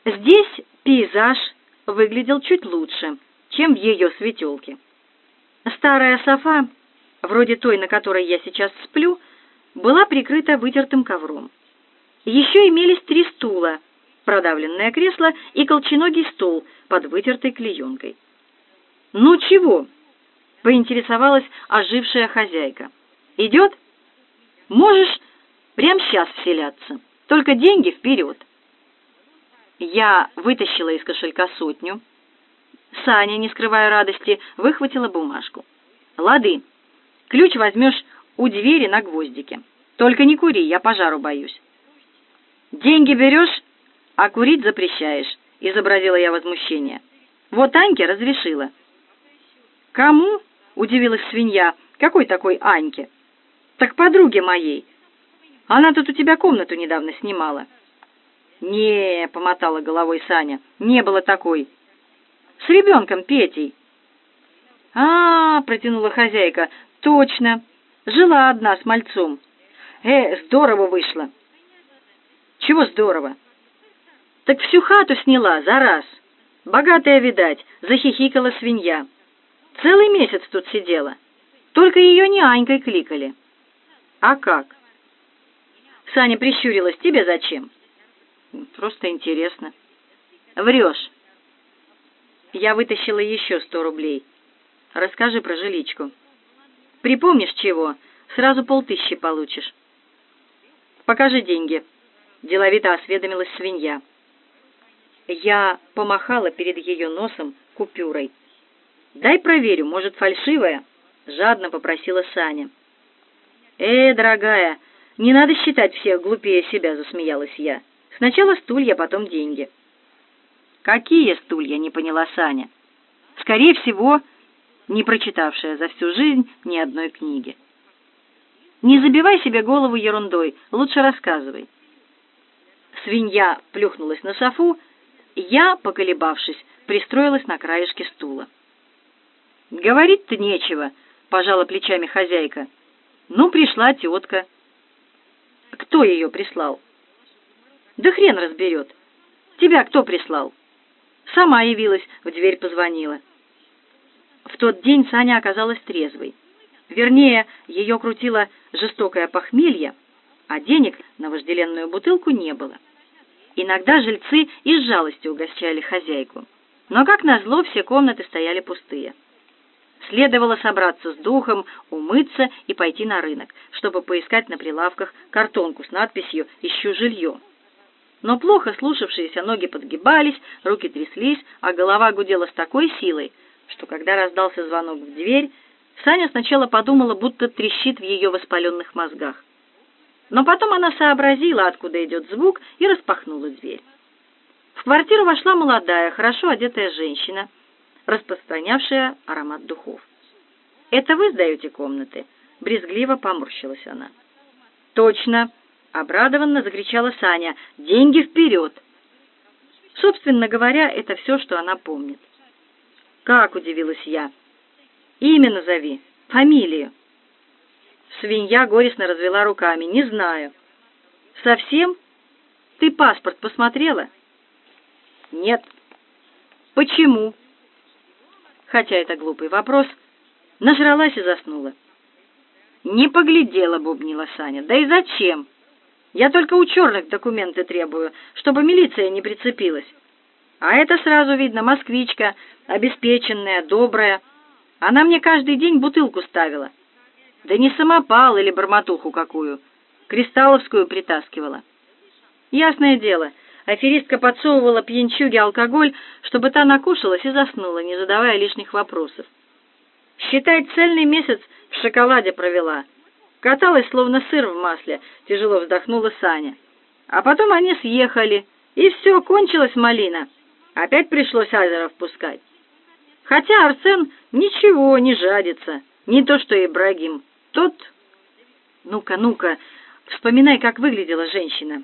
Здесь пейзаж выглядел чуть лучше, чем в ее светелке. Старая софа, вроде той, на которой я сейчас сплю, была прикрыта вытертым ковром. Еще имелись 3 стула, продавленное кресло и колченогий стол под вытертой клеенкой. «Ну чего?» — поинтересовалась ожившая хозяйка. «Идет? Можешь прямо сейчас вселяться, только деньги вперед». Я вытащила из кошелька 100. Саня, не скрывая радости, выхватила бумажку. «Лады, ключ возьмешь у двери на гвоздике. Только не кури, я пожару боюсь». «Деньги берешь, а курить запрещаешь», — изобразила я возмущение. «Вот Аньке разрешила». «Кому?» — удивилась свинья. «Какой такой Аньке?» «Так подруге моей. Она тут у тебя комнату недавно снимала». «Не», — помотала головой Саня, — «не было такой. С ребенком Петей». Протянула хозяйка, — «точно. Жила одна с мальцом. Здорово вышло». «Чего здорово?» «Так всю хату сняла за раз. Богатая, видать», — захихикала свинья. «Целый месяц тут сидела. Только ее не Анькой кликали». «А как?» Саня прищурилась. «Тебе зачем?» «Просто интересно». «Врешь». Я вытащила еще 100 рублей. «Расскажи про жиличку. Припомнишь чего, сразу 500 получишь». «Покажи деньги», — деловито осведомилась свинья. Я помахала перед ее носом купюрой. «Дай проверю, может, фальшивая?» — жадно попросила Саня. Дорогая, не надо считать всех глупее себя», — засмеялась я. «Сначала стулья, потом деньги». «Какие стулья?» — не поняла Саня. Скорее всего, не прочитавшая за всю жизнь ни одной книги. «Не забивай себе голову ерундой, лучше рассказывай». Свинья плюхнулась на софу, я, поколебавшись, пристроилась на краешке стула. «Говорить-то нечего», — пожала плечами хозяйка. «Ну, пришла тетка». «Кто ее прислал?» «Да хрен разберет. Тебя кто прислал?» «Сама явилась, в дверь позвонила». В тот день Саня оказалась трезвой. Вернее, ее крутило жестокое похмелье, а денег на вожделенную бутылку не было. Иногда жильцы из жалости угощали хозяйку. Но, как назло, все комнаты стояли пустые. Следовало собраться с духом, умыться и пойти на рынок, чтобы поискать на прилавках картонку с надписью «Ищу жилье». Но плохо слушавшиеся ноги подгибались, руки тряслись, а голова гудела с такой силой, что когда раздался звонок в дверь, Саня сначала подумала, будто трещит в ее воспаленных мозгах. Но потом она сообразила, откуда идет звук, и распахнула дверь. В квартиру вошла молодая, хорошо одетая женщина, распространявшая аромат духов. «Это вы сдаете комнаты?» — брезгливо поморщилась она. «Точно!» — обрадованно закричала Саня. «Деньги вперед!» Собственно говоря, это все, что она помнит. «Как?» — удивилась я. «Имя назови, фамилию». Свинья горестно развела руками. «Не знаю». «Совсем? Ты паспорт посмотрела?» «Нет». «Почему?» Хотя это глупый вопрос, нажралась и заснула. «Не поглядела», — бубнила Саня. «Да и зачем? Я только у черных документы требую, чтобы милиция не прицепилась. А это сразу видно, москвичка, обеспеченная, добрая. Она мне каждый день бутылку ставила. Да не самопал или бормотуху какую, кристалловскую притаскивала. Ясное дело, аферистка подсовывала пьянчуге алкоголь, чтобы та накушалась и заснула, не задавая лишних вопросов. Считай, цельный месяц в шоколаде провела. Каталась, словно сыр в масле, тяжело вздохнула Саня. А потом они съехали, и все, кончилась малина. Опять пришлось Азера впускать. Хотя Арсен ничего, не жадится, не то что Ибрагим. Тот... Ну-ка, вспоминай, как выглядела женщина.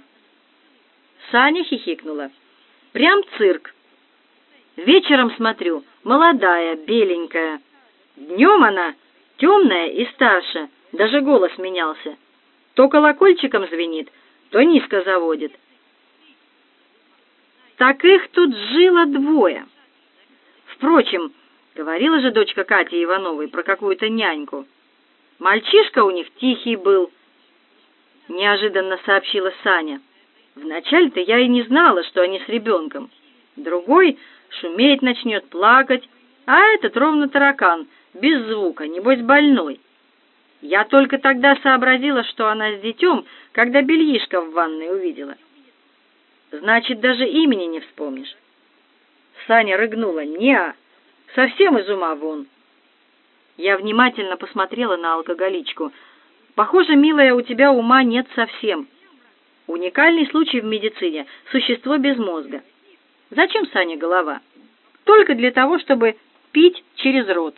Саня хихикнула. Прям цирк. Вечером смотрю, молодая, беленькая. Днем она темная и старше, даже голос менялся. То колокольчиком звенит, то низко заводит. Так их тут жило двое. Впрочем, говорила же дочка Кати Ивановой про какую-то няньку. Мальчишка у них тихий был, неожиданно сообщила Саня. Вначале-то я и не знала, что они с ребенком. Другой шуметь начнет, плакать, а этот ровно таракан, без звука, небось больной. Я только тогда сообразила, что она с детем, когда бельишко в ванной увидела. Значит, даже имени не вспомнишь. Саня рыгнула. «Не-а, совсем из ума вон». Я внимательно посмотрела на алкоголичку. «Похоже, милая, у тебя ума нет совсем. Уникальный случай в медицине. Существо без мозга. Зачем Сане голова? Только для того, чтобы пить через рот».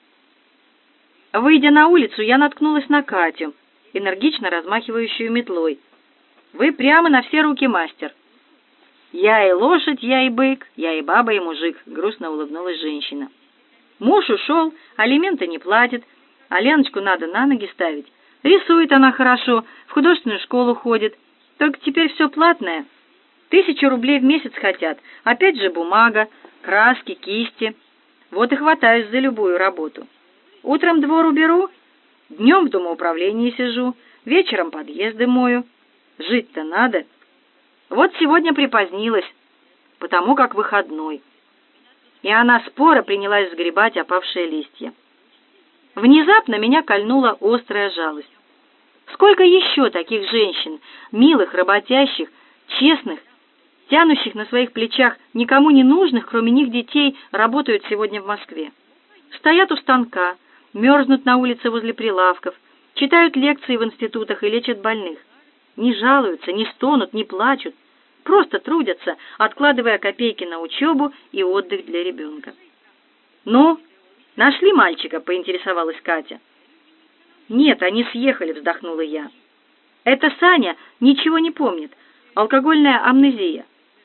Выйдя на улицу, я наткнулась на Катю, энергично размахивающую метлой. «Вы прямо на все руки мастер». «Я и лошадь, я и бык, я и баба, и мужик», — грустно улыбнулась женщина. «Муж ушел, алименты не платит, а Леночку надо на ноги ставить. Рисует она хорошо, в художественную школу ходит. Только теперь все платное. 1000 рублей в месяц хотят. Опять же бумага, краски, кисти. Вот и хватаюсь за любую работу. Утром двор уберу, днем в домоуправлении сижу, вечером подъезды мою. Жить-то надо. Вот сегодня припозднилась, потому как выходной». И она споро принялась сгребать опавшие листья. Внезапно меня кольнула острая жалость. Сколько еще таких женщин, милых, работящих, честных, тянущих на своих плечах никому не нужных, кроме них детей, работают сегодня в Москве? Стоят у станка, мерзнут на улице возле прилавков, читают лекции в институтах и лечат больных. Не жалуются, не стонут, не плачут, просто трудятся, откладывая копейки на учебу и отдых для ребенка. «Ну, нашли мальчика?» — поинтересовалась Катя. «Нет, они съехали», — вздохнула я. «Это Саня ничего не помнит. Алкогольная амнезия».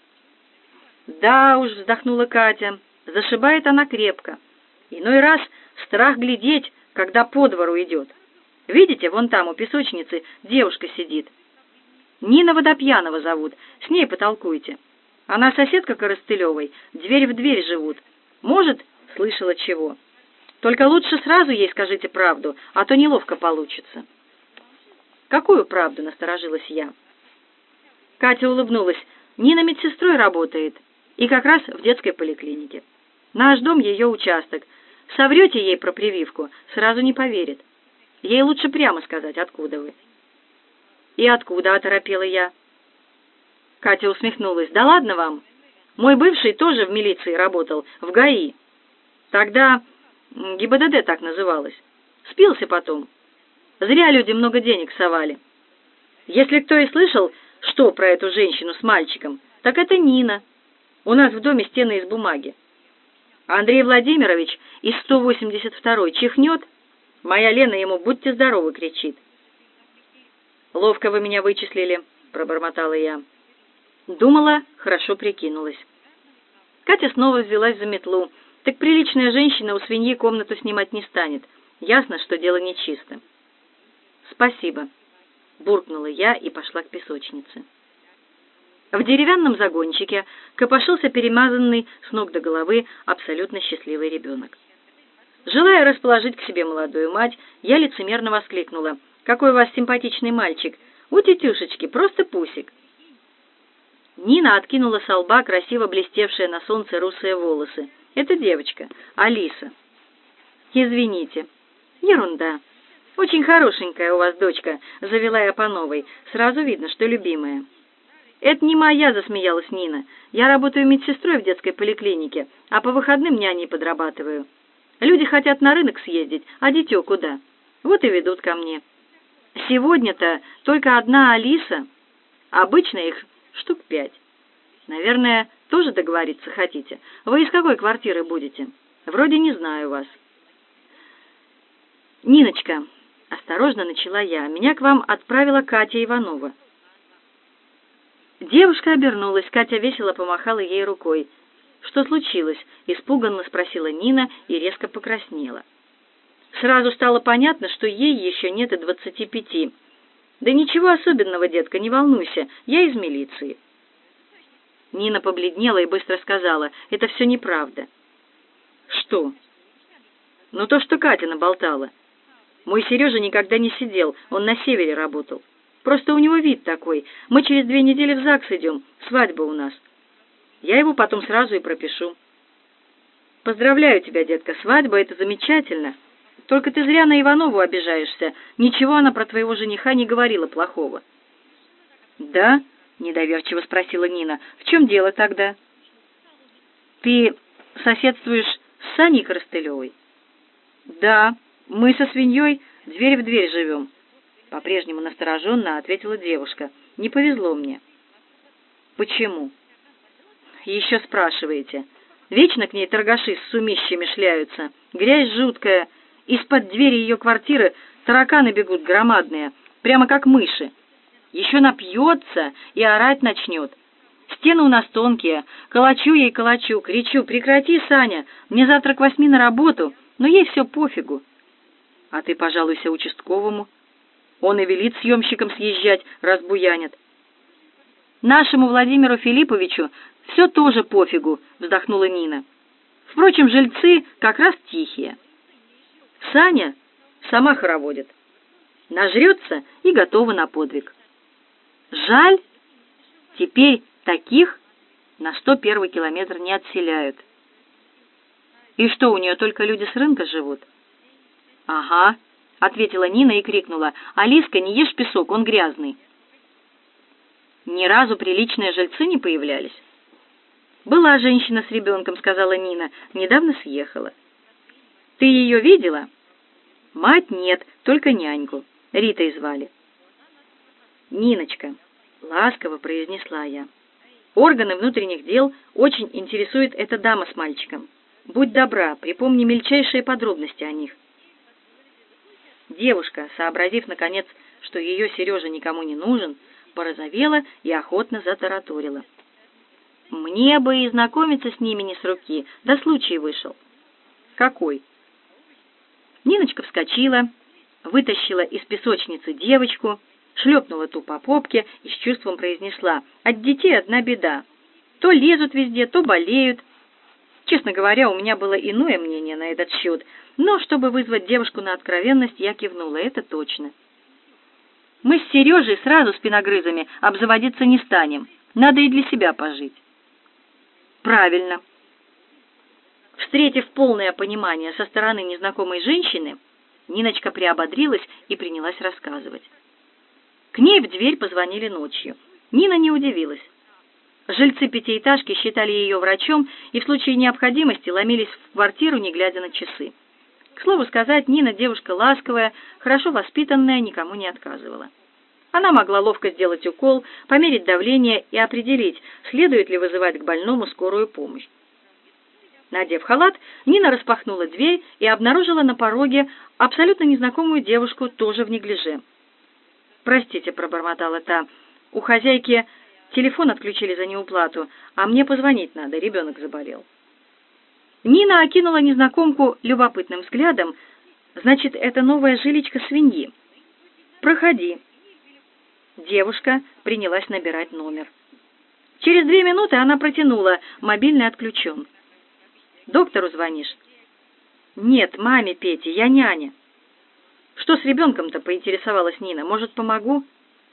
«Да уж», — вздохнула Катя, — «зашибает она крепко. Иной раз страх глядеть, когда по двору идет. Видите, вон там у песочницы девушка сидит. Нина Водопьянова зовут, с ней потолкуйте. Она соседка Коростылевой, дверь в дверь живут. Может, слышала чего. Только лучше сразу ей скажите правду, а то неловко получится». «Какую правду?» — насторожилась я. Катя улыбнулась. «Нина медсестрой работает, и как раз в детской поликлинике. Наш дом — ее участок. Соврете ей про прививку, сразу не поверит. Ей лучше прямо сказать, откуда вы». «И откуда?» — оторопела я. Катя усмехнулась. «Да ладно вам. Мой бывший тоже в милиции работал, в ГАИ. Тогда ГИБДД так называлось. Спился потом. Зря люди много денег совали. Если кто и слышал, что про эту женщину с мальчиком, так это Нина. У нас в доме стены из бумаги. Андрей Владимирович из 182-й чихнет, моя Лена ему «будьте здоровы» кричит». «Ловко вы меня вычислили», — пробормотала я. Думала, хорошо прикинулась. Катя снова взялась за метлу. Так приличная женщина у свиньи комнату снимать не станет. Ясно, что дело нечисто. «Спасибо», — буркнула я и пошла к песочнице. В деревянном загончике копошился перемазанный с ног до головы абсолютно счастливый ребенок. Желая расположить к себе молодую мать, я лицемерно воскликнула: «Какой у вас симпатичный мальчик! У тетюшечки просто пусик!» Нина откинула со лба красиво блестевшие на солнце русые волосы. «Это девочка, Алиса». «Извините». «Ерунда. Очень хорошенькая у вас дочка», — завела я по новой. «Сразу видно, что любимая». «Это не моя», — засмеялась Нина. «Я работаю медсестрой в детской поликлинике, а по выходным няней подрабатываю. Люди хотят на рынок съездить, а дитё куда? Вот и ведут ко мне. Сегодня-то только одна Алиса. Обычно их штук 5. Наверное, тоже договориться хотите? Вы из какой квартиры будете? Вроде не знаю вас». «Ниночка», — осторожно начала я, — «меня к вам отправила Катя Иванова». Девушка обернулась, Катя весело помахала ей рукой. «Что случилось?» — испуганно спросила Нина и резко покраснела. Сразу стало понятно, что ей еще нет и 25. «Да ничего особенного, детка, не волнуйся, я из милиции». Нина побледнела и быстро сказала: «Это все неправда». «Что?» «Ну, то, что Катя наболтала. Мой Сережа никогда не сидел, он на севере работал. Просто у него вид такой. Мы через 2 недели в ЗАГС идем, свадьба у нас. Я его потом сразу и пропишу». «Поздравляю тебя, детка, свадьба — это замечательно. Только ты зря на Иванову обижаешься. Ничего она про твоего жениха не говорила плохого». «Да?» — недоверчиво спросила Нина. «В чем дело тогда?» «Ты соседствуешь с Саней Коростылевой?» «Да, мы со свиньей дверь в дверь живем», — по-прежнему настороженно ответила девушка. «Не повезло мне». «Почему?» «Еще спрашиваете. Вечно к ней торгаши с сумищами шляются. Грязь жуткая. Из-под двери ее квартиры тараканы бегут громадные, прямо как мыши. Еще напьется и орать начнет. Стены у нас тонкие. Калачу ей калачу, кричу: прекрати, Саня, мне завтра к 8 на работу, но ей все пофигу. А ты пожалуйся участковому. Он и велит съемщикам съезжать, раз буянят». «Нашему Владимиру Филипповичу все тоже пофигу», — вздохнула Нина. «Впрочем, жильцы как раз тихие. Саня сама хороводит. Нажрется и готова на подвиг. Жаль, теперь таких на 101-й километр не отселяют». «И что, у нее только люди с рынка живут?» «Ага», — ответила Нина и крикнула: «Алиска, не ешь песок, он грязный». «Ни разу приличные жильцы не появлялись?» «Была женщина с ребенком», — сказала Нина, — «недавно съехала». «Ты ее видела?» «Мать нет, только няньку. Ритой звали». «Ниночка», — ласково произнесла я, — «органы внутренних дел очень интересует эта дама с мальчиком. Будь добра, припомни мельчайшие подробности о них». Девушка, сообразив, наконец, что ее Сережа никому не нужен, порозовела и охотно затараторила: «Мне бы и знакомиться с ними не с руки, да случай вышел». «Какой?» Ниночка вскочила, вытащила из песочницы девочку, шлепнула ту по попке и с чувством произнесла: «От детей одна беда. То лезут везде, то болеют». Честно говоря, у меня было иное мнение на этот счет, но чтобы вызвать девушку на откровенность, я кивнула: «Это точно. Мы с Сережей сразу спиногрызами обзаводиться не станем. Надо и для себя пожить». «Правильно». Встретив полное понимание со стороны незнакомой женщины, Ниночка приободрилась и принялась рассказывать. К ней в дверь позвонили ночью. Нина не удивилась. Жильцы пятиэтажки считали ее врачом и в случае необходимости ломились в квартиру, не глядя на часы. К слову сказать, Нина девушка ласковая, хорошо воспитанная, никому не отказывала. Она могла ловко сделать укол, померить давление и определить, следует ли вызывать к больному скорую помощь. Надев халат, Нина распахнула дверь и обнаружила на пороге абсолютно незнакомую девушку, тоже в неглиже. «Простите», — пробормотала та, — «у хозяйки телефон отключили за неуплату, а мне позвонить надо, ребенок заболел». Нина окинула незнакомку любопытным взглядом. «Значит, это новая жиличка свиньи. Проходи». Девушка принялась набирать номер. Через 2 минуты она протянула: «Мобильный отключен». «Доктору звонишь?» «Нет, маме Пете, я няня». «Что с ребенком-то?» — поинтересовалась Нина. «Может, помогу?»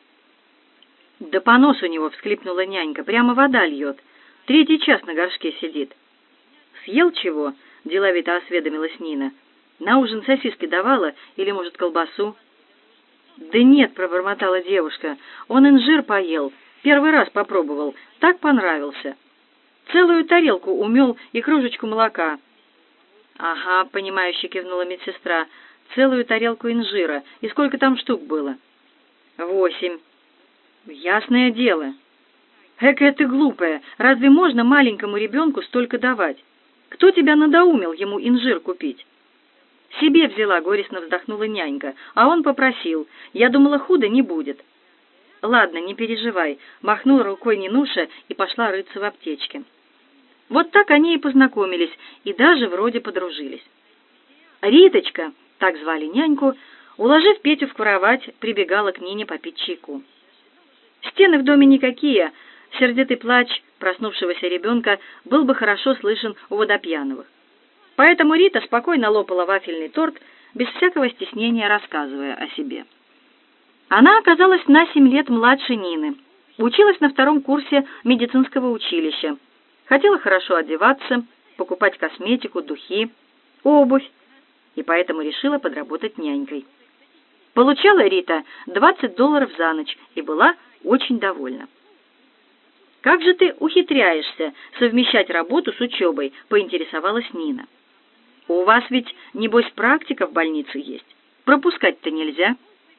«Да понос у него», — всхлипнула нянька, — «прямо вода льет. 3-й час на горшке сидит». «Съел чего?» — деловито осведомилась Нина. «На ужин сосиски давала или, может, колбасу?» «Да нет», — пробормотала девушка, — «он инжир поел, 1 раз попробовал, так понравился. Целую тарелку умел и кружечку молока». «Ага», — понимающе кивнула медсестра, — «целую тарелку инжира. И сколько там штук было?» 8. «Ясное дело». «Экая ты глупая, разве можно маленькому ребенку столько давать? Кто тебя надоумил ему инжир купить?» «Себе взяла», — горестно вздохнула нянька, — «а он попросил. Я думала, худо не будет». «Ладно, не переживай», — махнула рукой Нинуша и пошла рыться в аптечке. Вот так они и познакомились, и даже вроде подружились. Риточка, так звали няньку, уложив Петю в кровать, прибегала к Нине попить чайку. Стены в доме никакие, сердитый плач проснувшегося ребенка был бы хорошо слышен у Водопьяновых. Поэтому Рита спокойно лопала вафельный торт, без всякого стеснения рассказывая о себе. Она оказалась на 7 лет младше Нины, училась на 2-м курсе медицинского училища, хотела хорошо одеваться, покупать косметику, духи, обувь, и поэтому решила подработать нянькой. Получала Рита $20 за ночь и была очень довольна. «Как же ты ухитряешься совмещать работу с учебой?» — поинтересовалась Нина. «У вас ведь, небось, практика в больнице есть. Пропускать-то нельзя».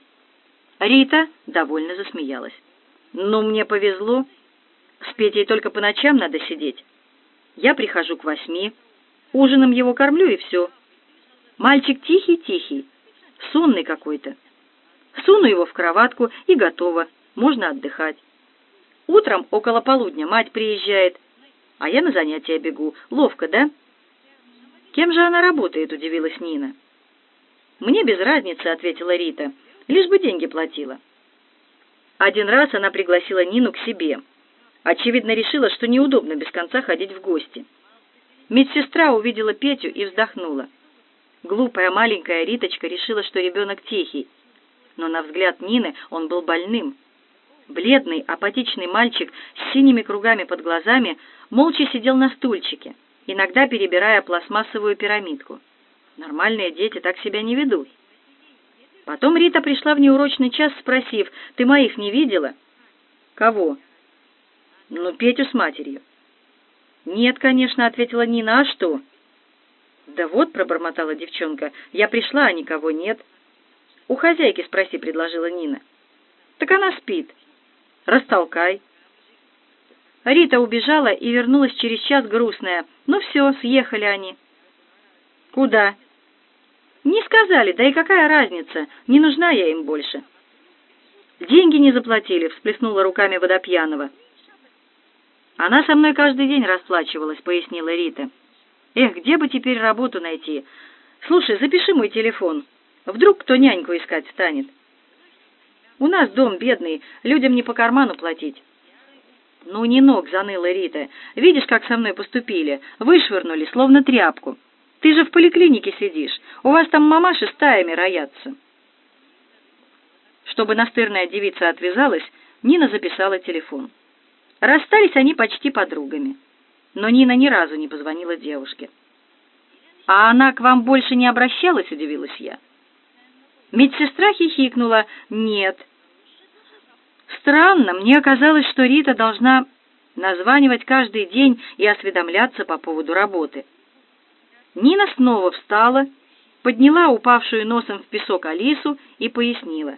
Рита довольно засмеялась. «Ну, мне повезло. С Петей только по ночам надо сидеть. Я прихожу к 8, ужином его кормлю и все. Мальчик тихий-тихий, сонный какой-то. Суну его в кроватку и готово, можно отдыхать. Утром около полудня мать приезжает, а я на занятия бегу. Ловко, да?» «Кем же она работает?» — удивилась Нина. «Мне без разницы», — ответила Рита, — «лишь бы деньги платила». Один раз она пригласила Нину к себе. Очевидно, решила, что неудобно без конца ходить в гости. Медсестра увидела Петю и вздохнула. Глупая маленькая Риточка решила, что ребенок тихий. Но на взгляд Нины он был больным. Бледный, апатичный мальчик с синими кругами под глазами молча сидел на стульчике, иногда перебирая пластмассовую пирамидку. Нормальные дети так себя не ведут. Потом Рита пришла в неурочный час, спросив: «Ты моих не видела?» «Кого?» «Ну, Петю с матерью». «Нет, конечно», — ответила Нина. «А что?» «Да вот», — пробормотала девчонка, — «я пришла, а никого нет». «У хозяйки спроси», — предложила Нина. «Так она спит». «Растолкай». Рита убежала и вернулась через час грустная. «Ну все, съехали они». «Куда?» «Не сказали, да и какая разница, не нужна я им больше». «Деньги не заплатили», — всплеснула руками Водопьянова. «Она со мной каждый день расплачивалась», — пояснила Рита. «Эх, где бы теперь работу найти? Слушай, запиши мой телефон. Вдруг кто няньку искать станет. У нас дом бедный, людям не по карману платить». «Ну, не ног», — заныла Рита. «Видишь, как со мной поступили? Вышвырнули, словно тряпку. Ты же в поликлинике сидишь. У вас там мамаши стаями роятся». Чтобы настырная девица отвязалась, Нина записала телефон. Расстались они почти подругами. Но Нина ни разу не позвонила девушке. «А она к вам больше не обращалась?» — удивилась я. Медсестра хихикнула. «Нет». Странно, мне казалось, что Рита должна названивать каждый день и осведомляться по поводу работы. Нина снова встала, подняла упавшую носом в песок Алису и пояснила.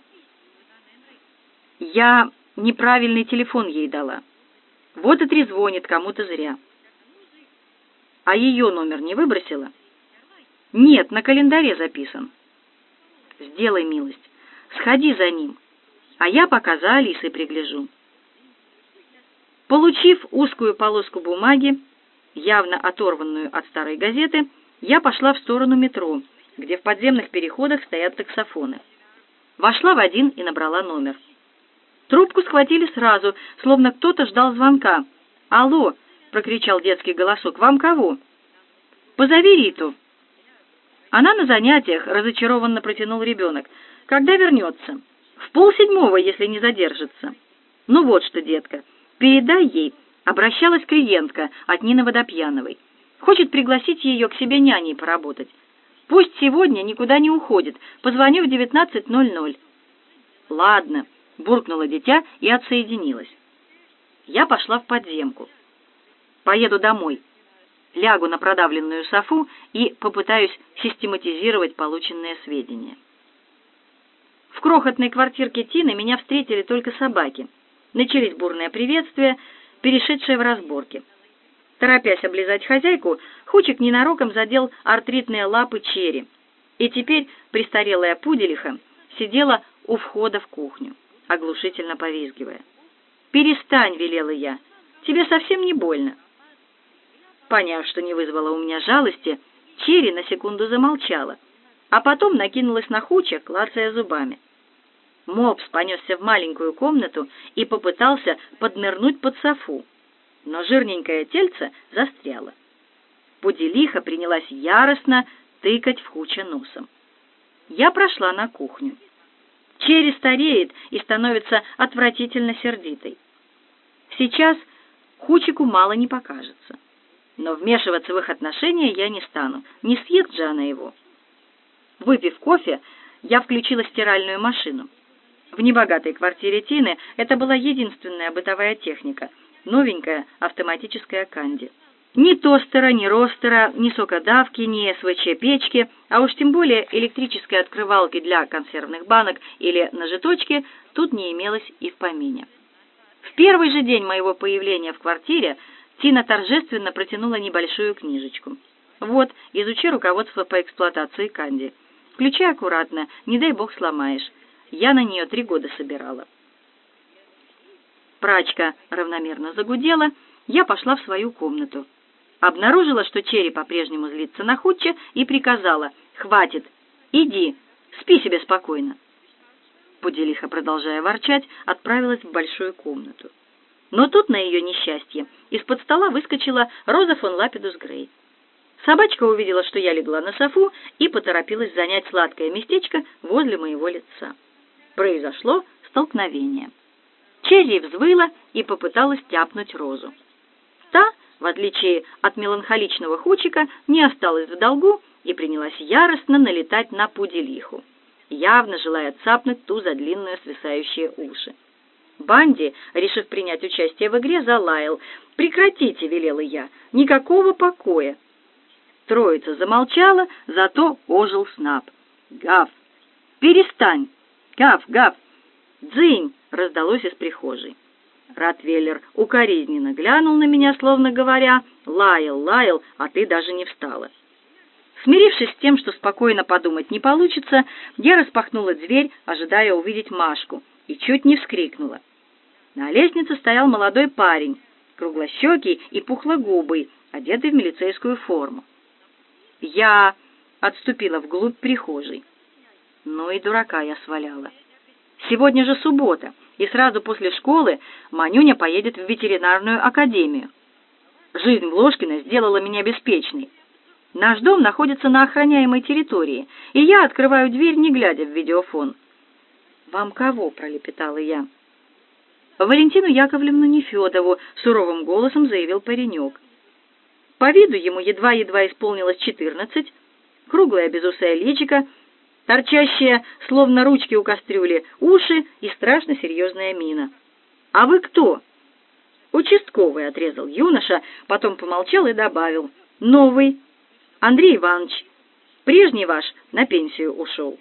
«Я неправильный телефон ей дала. Вот и трезвонит кому-то зря». «А ее номер не выбросила?» «Нет, на календаре записан». «Сделай милость, сходи за ним, а я пока за Алисой пригляжу». Получив узкую полоску бумаги, явно оторванную от старой газеты, я пошла в сторону метро, где в подземных переходах стоят таксофоны. Вошла в один и набрала номер. Трубку схватили сразу, словно кто-то ждал звонка. «Алло!» — прокричал детский голосок. «Вам кого?» «Позови Риту». «Она на занятиях», — разочарованно протянул ребенок. «Когда вернется?» «В 6:30, если не задержится». «Ну вот что, детка, передай ей», — обращалась клиентка от Нины Водопьяновой. «Хочет пригласить ее к себе няней поработать. Пусть сегодня никуда не уходит. Позвоню в 19:00. «Ладно», — буркнуло дитя и отсоединилась. Я пошла в подземку. Поеду домой. Лягу на продавленную софу и попытаюсь систематизировать полученные сведения. В крохотной квартирке Тины меня встретили только собаки. Начались бурные приветствия, перешедшие в разборки. Торопясь облизать хозяйку, Хучик ненароком задел артритные лапы Черри, и теперь престарелая пуделиха сидела у входа в кухню, оглушительно повизгивая. «Перестань», — велела я, — «тебе совсем не больно». Поняв, что не вызвала у меня жалости, Черри на секунду замолчала, а потом накинулась на Хуча, клацая зубами. Мопс понесся в маленькую комнату и попытался поднырнуть под софу, но жирненькое тельце застряло. Пуделиха принялась яростно тыкать в Хуча носом. Я прошла на кухню. Черри стареет и становится отвратительно сердитой. Сейчас Хучику мало не покажется. Но вмешиваться в их отношения я не стану, не съест же она его. Выпив кофе, я включила стиральную машину. В небогатой квартире Тины это была единственная бытовая техника, новенькая автоматическая канди. Ни тостера, ни ростера, ни сокодавки, ни СВЧ-печки, а уж тем более электрической открывалки для консервных банок или ножеточки тут не имелось и в помине. В первый же день моего появления в квартире Тина торжественно протянула небольшую книжечку. «Вот, изучи руководство по эксплуатации канди. Включай аккуратно, не дай бог сломаешь. Я на нее 3 года собирала». Прачка равномерно загудела, я пошла в свою комнату. Обнаружила, что Черри по-прежнему злится на Хутча, и приказала: «Хватит, иди, спи себе спокойно». Пуделиха, продолжая ворчать, отправилась в большую комнату. Но тут, на ее несчастье, из-под стола выскочила Роза фон Лапидус Грей. Собачка увидела, что я легла на софу, и поторопилась занять сладкое местечко возле моего лица. Произошло столкновение. Черри взвыла и попыталась тяпнуть Розу. Та, в отличие от меланхоличного Хучика, не осталась в долгу и принялась яростно налетать на Пуделиху, явно желая цапнуть ту за длинные свисающие уши. Банди, решив принять участие в игре, залаял. «Прекратите», — велела я, — «никакого покоя». Троица замолчала, зато ожил Снап. «Гав! Перестань! Гав, гав! Дзынь!» — раздалось из прихожей. Ротвейлер укоризненно глянул на меня, словно говоря: «Лаял, лаял, а ты даже не встала». Смирившись с тем, что спокойно подумать не получится, я распахнула дверь, ожидая увидеть Машку, и чуть не вскрикнула. На лестнице стоял молодой парень, круглощекий и пухлогубый, одетый в милицейскую форму. Я отступила вглубь прихожей. Ну и дурака я сваляла. Сегодня же суббота, и сразу после школы Манюня поедет в ветеринарную академию. Жизнь в Ложкино сделала меня беспечной. Наш дом находится на охраняемой территории, и я открываю дверь, не глядя в видеофон. «Вам кого?» — пролепетала я. «Валентину Яковлевну Нефедову», — суровым голосом заявил паренек. По виду ему едва-едва исполнилось 14, круглое безусое личико, торчащие, словно ручки у кастрюли, уши и страшно серьезная мина. «А вы кто?» «Участковый», — отрезал юноша, потом помолчал и добавил: «Новый. Андрей Иванович. Прежний ваш на пенсию ушел».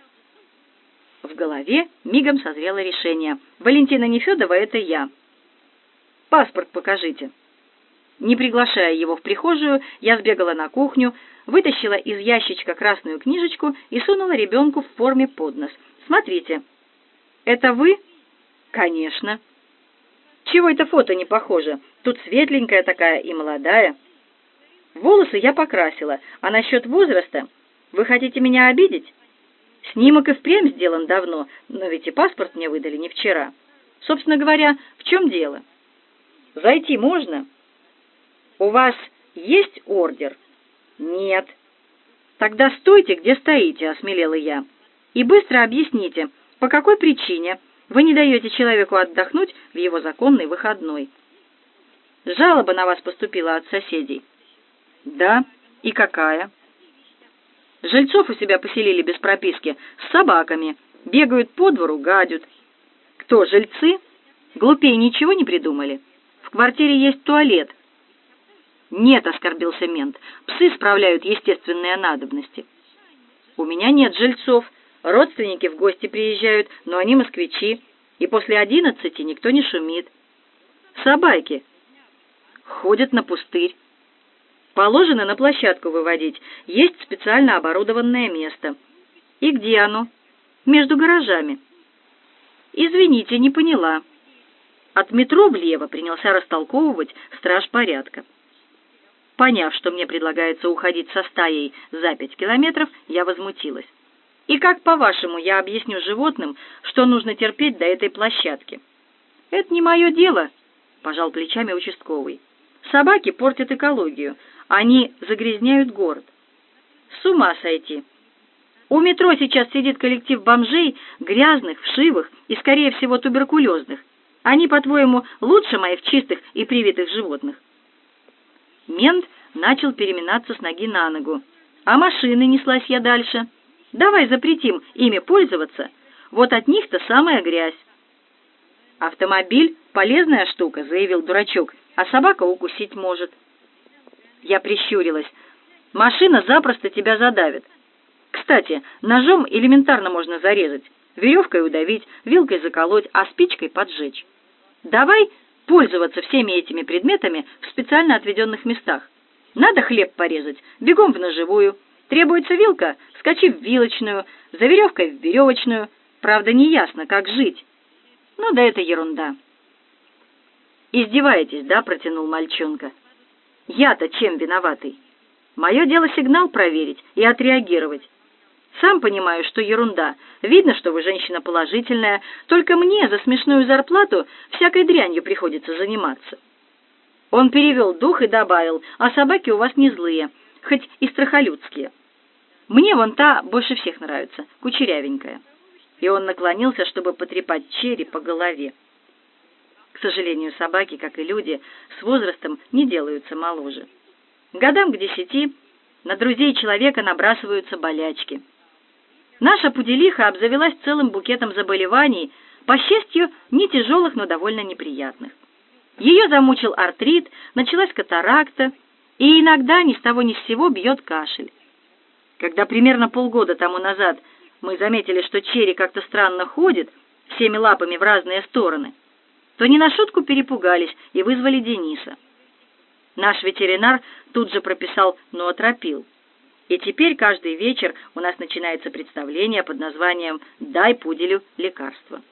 В голове мигом созрело решение. Валентина Нефедова — это я. «Паспорт покажите». Не приглашая его в прихожую, я сбегала на кухню, вытащила из ящичка красную книжечку и сунула ребенку в форме под нос. «Смотрите». «Это вы?» «Конечно». «Чего это фото не похоже? Тут светленькая такая и молодая». «Волосы я покрасила, а насчет возраста? Вы хотите меня обидеть? Снимок и впрямь сделан давно, но ведь и паспорт мне выдали не вчера. Собственно говоря, в чем дело? Зайти можно?» «У вас есть ордер?» «Нет». «Тогда стойте, где стоите», — осмелела я. «И быстро объясните, по какой причине вы не даете человеку отдохнуть в его законный выходной». «Жалоба на вас поступила от соседей». «Да, и какая?» «Жильцов у себя поселили без прописки, с собаками, бегают по двору, гадят». «Кто, жильцы? Глупее ничего не придумали? В квартире есть туалет». «Нет», — оскорбился мент, — «псы справляют естественные надобности». «У меня нет жильцов, родственники в гости приезжают, но они москвичи, и после 11 никто не шумит». «Собаки ходят на пустырь. Положено на площадку выводить, есть специально оборудованное место». «И где оно?» «Между гаражами». «Извините, не поняла». От метро влево принялся растолковывать страж порядка. Поняв, что мне предлагается уходить со стаей за 5 километров, я возмутилась. И как, по-вашему, я объясню животным, что нужно терпеть до этой площадки? Это не мое дело, пожал плечами участковый. Собаки портят экологию, они загрязняют город. С ума сойти. У метро сейчас сидит коллектив бомжей, грязных, вшивых и, скорее всего, туберкулезных. Они, по-твоему, лучше моих чистых и привитых животных? Мент начал переминаться с ноги на ногу. А машины, неслась я дальше. Давай запретим ими пользоваться, вот от них-то самая грязь. Автомобиль — полезная штука, заявил дурачок, а собака укусить может. Я прищурилась. Машина запросто тебя задавит. Кстати, ножом элементарно можно зарезать, веревкой удавить, вилкой заколоть, а спичкой поджечь. Давай пользоваться всеми этими предметами в специально отведенных местах. Надо хлеб порезать, бегом в ножевую. Требуется вилка, скачи в вилочную, за веревкой в веревочную. Правда, не ясно, как жить. Ну да это ерунда. «Издеваетесь, да?» — протянул мальчонка. «Я-то чем виноватый? Мое дело сигнал проверить и отреагировать. Сам понимаю, что ерунда. Видно, что вы женщина положительная, только мне за смешную зарплату всякой дрянью приходится заниматься». Он перевел дух и добавил: «А собаки у вас не злые, хоть и страхолюдские. Мне вон та больше всех нравится, кучерявенькая». И он наклонился, чтобы потрепать Черри по голове. К сожалению, собаки, как и люди, с возрастом не делаются моложе. Годам к 10 на друзей человека набрасываются болячки. Наша пуделиха обзавелась целым букетом заболеваний, по счастью, не тяжелых, но довольно неприятных. Ее замучил артрит, началась катаракта, и иногда ни с того ни с сего бьет кашель. Когда примерно полгода тому назад мы заметили, что Черри как-то странно ходит, всеми лапами в разные стороны, то не на шутку перепугались и вызвали Дениса. Наш ветеринар тут же прописал ноотропил. И теперь каждый вечер у нас начинается представление под названием «Дай пуделю лекарство».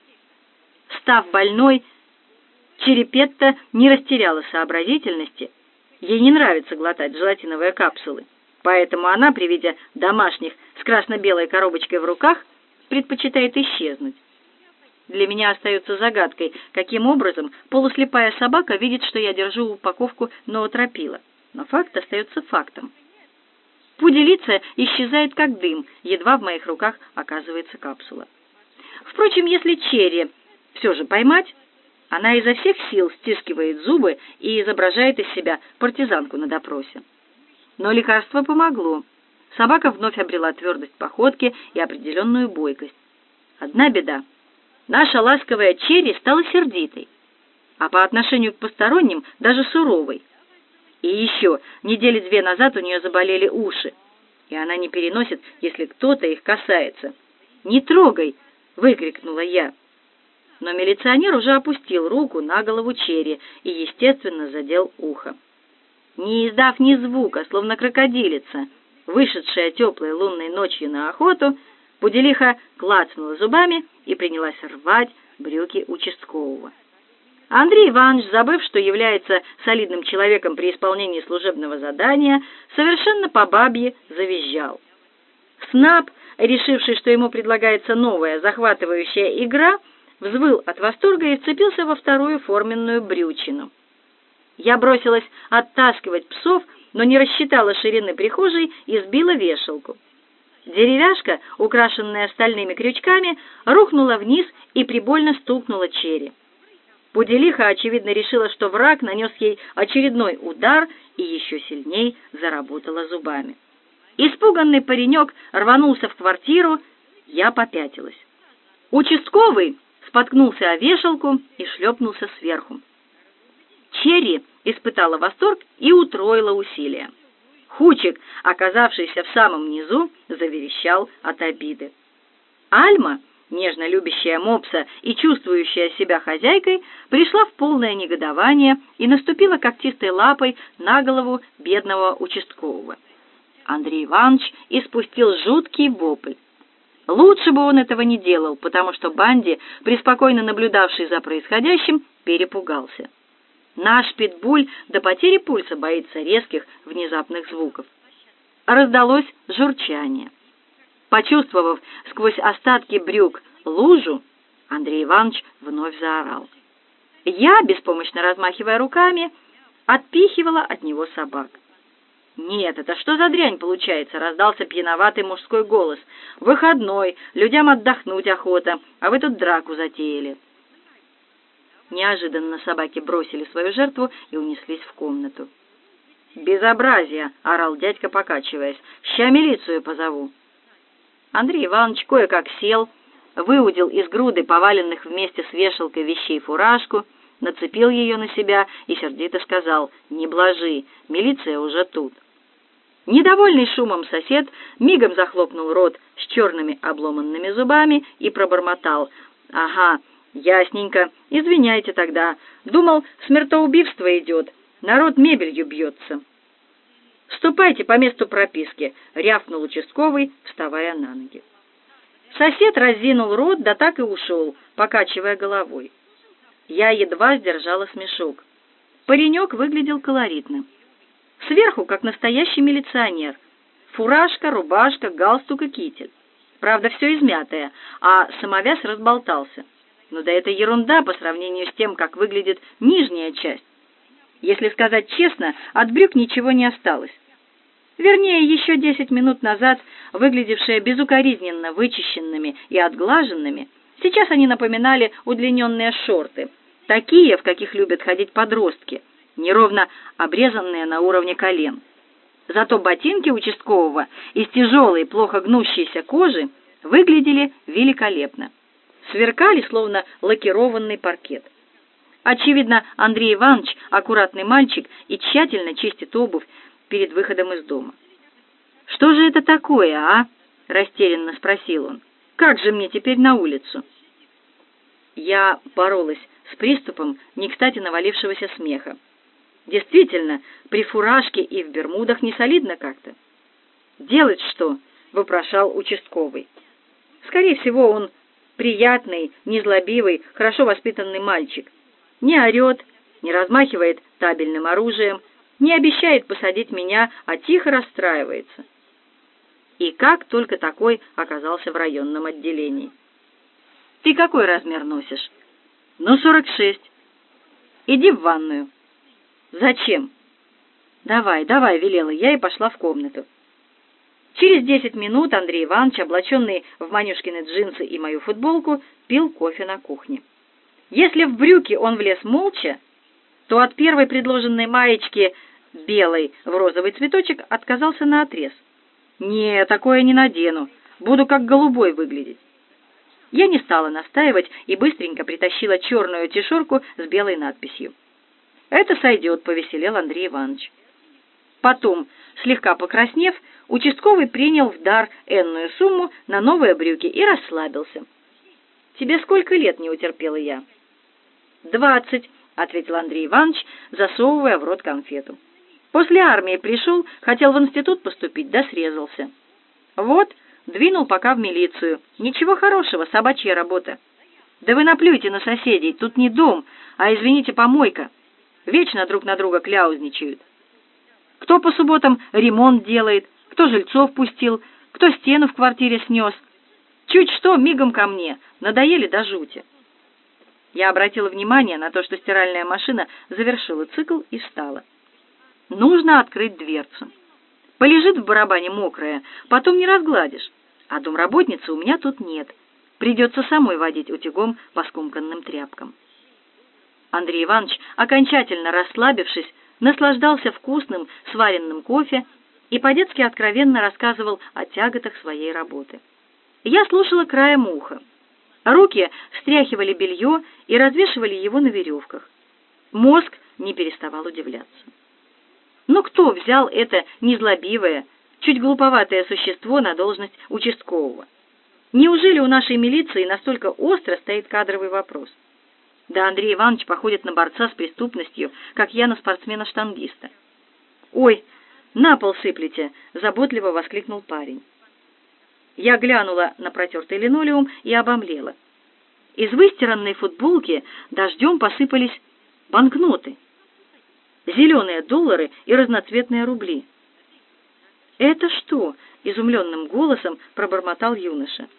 Став больной, Черепетта не растеряла сообразительности. Ей не нравится глотать желатиновые капсулы, поэтому она при виде домашних с красно-белой коробочкой в руках предпочитает исчезнуть. Для меня остается загадкой, каким образом полуслепая собака видит, что я держу упаковку ноотропила. Но факт остается фактом. Пуделица исчезает как дым, едва в моих руках оказывается капсула. Впрочем, если Черри все же поймать, она изо всех сил стискивает зубы и изображает из себя партизанку на допросе. Но лекарство помогло. Собака вновь обрела твердость походки и определенную бойкость. Одна беда. Наша ласковая Черри стала сердитой, а по отношению к посторонним даже суровой. И еще недели 2 назад у нее заболели уши, и она не переносит, если кто-то их касается. «Не трогай!» — выкрикнула я. Но милиционер уже опустил руку на голову Черри и, естественно, задел ухо. Не издав ни звука, словно крокодилица, вышедшая теплой лунной ночью на охоту, пуделиха клацнула зубами и принялась рвать брюки участкового. Андрей Иванович, забыв, что является солидным человеком при исполнении служебного задания, совершенно по бабье завизжал. Снаб, решивший, что ему предлагается новая захватывающая игра, взвыл от восторга и вцепился во вторую форменную брючину. Я бросилась оттаскивать псов, но не рассчитала ширины прихожей и сбила вешалку. Деревяшка, украшенная стальными крючками, рухнула вниз и прибольно стукнула Черри. Пуделиха, очевидно, решила, что враг нанес ей очередной удар и еще сильней заработала зубами. Испуганный паренек рванулся в квартиру, я попятилась. Участковый споткнулся о вешалку и шлепнулся сверху. Черри испытала восторг и утроила усилия. Хучик, оказавшийся в самом низу, заверещал от обиды. Альма, нежно любящая мопса и чувствующая себя хозяйкой, пришла в полное негодование и наступила когтистой лапой на голову бедного участкового. Андрей Иванович испустил жуткий вопль. Лучше бы он этого не делал, потому что Банди, преспокойно наблюдавший за происходящим, перепугался. Наш питбуль до потери пульса боится резких, внезапных звуков. Раздалось журчание. Почувствовав сквозь остатки брюк лужу, Андрей Иванович вновь заорал. Я, беспомощно размахивая руками, отпихивала от него собак. «Нет, это что за дрянь получается?» — раздался пьяноватый мужской голос. «Выходной, людям отдохнуть охота, а вы тут драку затеяли». Неожиданно собаки бросили свою жертву и унеслись в комнату. «Безобразие!» — орал дядька, покачиваясь. «Ща милицию позову». Андрей Иванович кое-как сел, выудил из груды поваленных вместе с вешалкой вещей фуражку, нацепил ее на себя и сердито сказал: «Не блажи, милиция уже тут». Недовольный шумом сосед мигом захлопнул рот с черными обломанными зубами и пробормотал: «Ага, ясненько, извиняйте тогда. Думал, смертоубийство идет, народ мебелью бьется». «Ступайте по месту прописки», — рявкнул участковый, вставая на ноги. Сосед разинул рот, да так и ушел, покачивая головой. Я едва сдержала смешок. Паренек выглядел колоритным. Сверху, как настоящий милиционер. Фуражка, рубашка, галстук и китель. Правда, все измятое, а самовяз разболтался. Но да это ерунда по сравнению с тем, как выглядит нижняя часть. Если сказать честно, от брюк ничего не осталось. Вернее, еще 10 минут назад, выглядевшие безукоризненно вычищенными и отглаженными, сейчас они напоминали удлиненные шорты, такие, в каких любят ходить подростки, неровно обрезанные на уровне колен. Зато ботинки участкового из тяжелой, плохо гнущейся кожи выглядели великолепно. Сверкали, словно лакированный паркет. Очевидно, Андрей Иванович, аккуратный мальчик, и тщательно чистит обувь перед выходом из дома. «Что же это такое, а?» — растерянно спросил он. «Как же мне теперь на улицу?» Я боролась с приступом не кстати навалившегося смеха. Действительно, при фуражке и в бермудах не солидно как-то. «Делать что?» — вопрошал участковый. Скорее всего, он приятный, незлобивый, хорошо воспитанный мальчик. Не орет, не размахивает табельным оружием, не обещает посадить меня, а тихо расстраивается. И как только такой оказался в районном отделении. «Ты какой размер носишь?» «Ну, 46. Иди в ванную». «Зачем?» «Давай, давай», — велела я и пошла в комнату. Через 10 минут Андрей Иванович, облаченный в Манюшкины джинсы и мою футболку, пил кофе на кухне. Если в брюки он влез молча, то от первой предложенной маечки белой в розовый цветочек отказался наотрез. «Не, такое не надену, буду как голубой выглядеть». Я не стала настаивать и быстренько притащила черную тишурку с белой надписью. «Это сойдет», — повеселел Андрей Иванович. Потом, слегка покраснев, участковый принял в дар энную сумму на новые брюки и расслабился. «Тебе сколько лет?» — не утерпела я. 20, — ответил Андрей Иванович, засовывая в рот конфету. «После армии пришел, хотел в институт поступить, да срезался. Вот, двинул пока в милицию. Ничего хорошего, собачья работа. Да вы наплюйте на соседей, тут не дом, а, извините, помойка. Вечно друг на друга кляузничают. Кто по субботам ремонт делает, кто жильцов пустил, кто стену в квартире снес. Чуть что, мигом ко мне, надоели до жути». Я обратила внимание на то, что стиральная машина завершила цикл и встала. Нужно открыть дверцу. Полежит в барабане мокрая, потом не разгладишь, а домработницы у меня тут нет. Придется самой водить утюгом по скомканным тряпкам. Андрей Иванович, окончательно расслабившись, наслаждался вкусным сваренным кофе и по-детски откровенно рассказывал о тяготах своей работы. Я слушала краем уха. Руки встряхивали белье и развешивали его на веревках. Мозг не переставал удивляться. Но кто взял это незлобивое, чуть глуповатое существо на должность участкового? Неужели у нашей милиции настолько остро стоит кадровый вопрос? Да Андрей Иванович походит на борца с преступностью, как я на спортсмена-штангиста. «Ой, на пол сыплете!» — заботливо воскликнул парень. Я глянула на протертый линолеум и обомлела. Из выстиранной футболки дождем посыпались банкноты, зеленые доллары и разноцветные рубли. «Это что?» — изумленным голосом пробормотал юноша.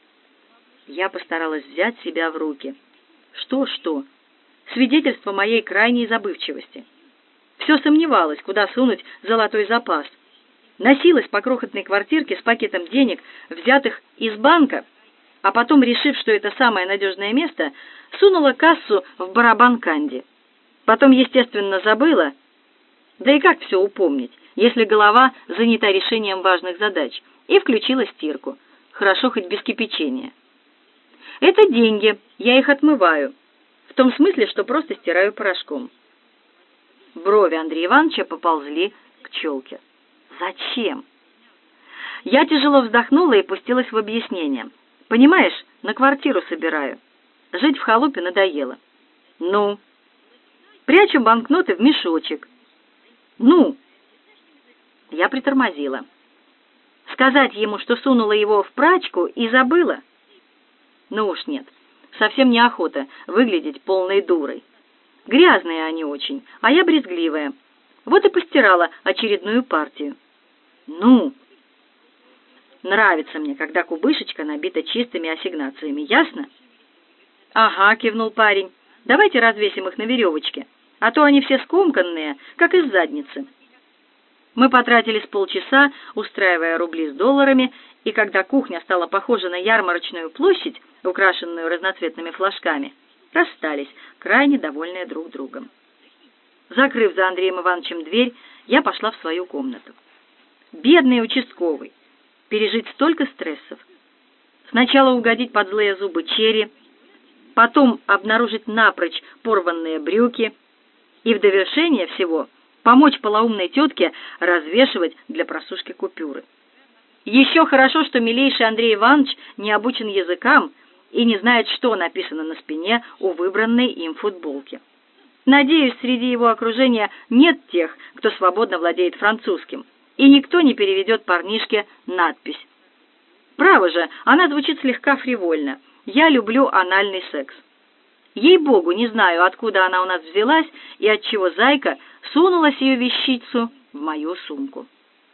Я постаралась взять себя в руки. Что? Свидетельство моей крайней забывчивости. Все сомневалась, куда сунуть золотой запас. Носилась по крохотной квартирке с пакетом денег, взятых из банка, а потом, решив, что это самое надежное место, сунула кассу в барабан канди. Потом, естественно, забыла. Да и как все упомнить, если голова занята решением важных задач, и включила стирку. Хорошо хоть без кипячения. Это деньги, я их отмываю. В том смысле, что просто стираю порошком. Брови Андрея Ивановича поползли к челке. Зачем? Я тяжело вздохнула и пустилась в объяснение. Понимаешь, на квартиру собираю. Жить в халупе надоело. Ну? Прячу банкноты в мешочек. Ну? Я притормозила. Сказать ему, что сунула его в прачку и забыла? Ну уж нет, совсем неохота выглядеть полной дурой. Грязные они очень, а я брезгливая. Вот и постирала очередную партию. Ну? Нравится мне, когда кубышечка набита чистыми ассигнациями, ясно? Ага, кивнул парень. Давайте развесим их на веревочке, а то они все скомканные, как из задницы. Мы потратили с полчаса, устраивая рубли с долларами, и когда кухня стала похожа на ярмарочную площадь, украшенную разноцветными флажками, расстались, крайне довольные друг другом. Закрыв за Андреем Ивановичем дверь, я пошла в свою комнату. Бедный участковый, пережить столько стрессов. Сначала угодить под злые зубы Черри, потом обнаружить напрочь порванные брюки и в довершение всего помочь полоумной тетке развешивать для просушки купюры. Еще хорошо, что милейший Андрей Иванович не обучен языкам и не знает, что написано на спине у выбранной им футболки. Надеюсь, среди его окружения нет тех, кто свободно владеет французским, и никто не переведет парнишке надпись. Право же, она звучит слегка фривольно. «Я люблю анальный секс». Ей-богу, не знаю, откуда она у нас взялась и отчего зайка сунула сию вещицу в мою сумку.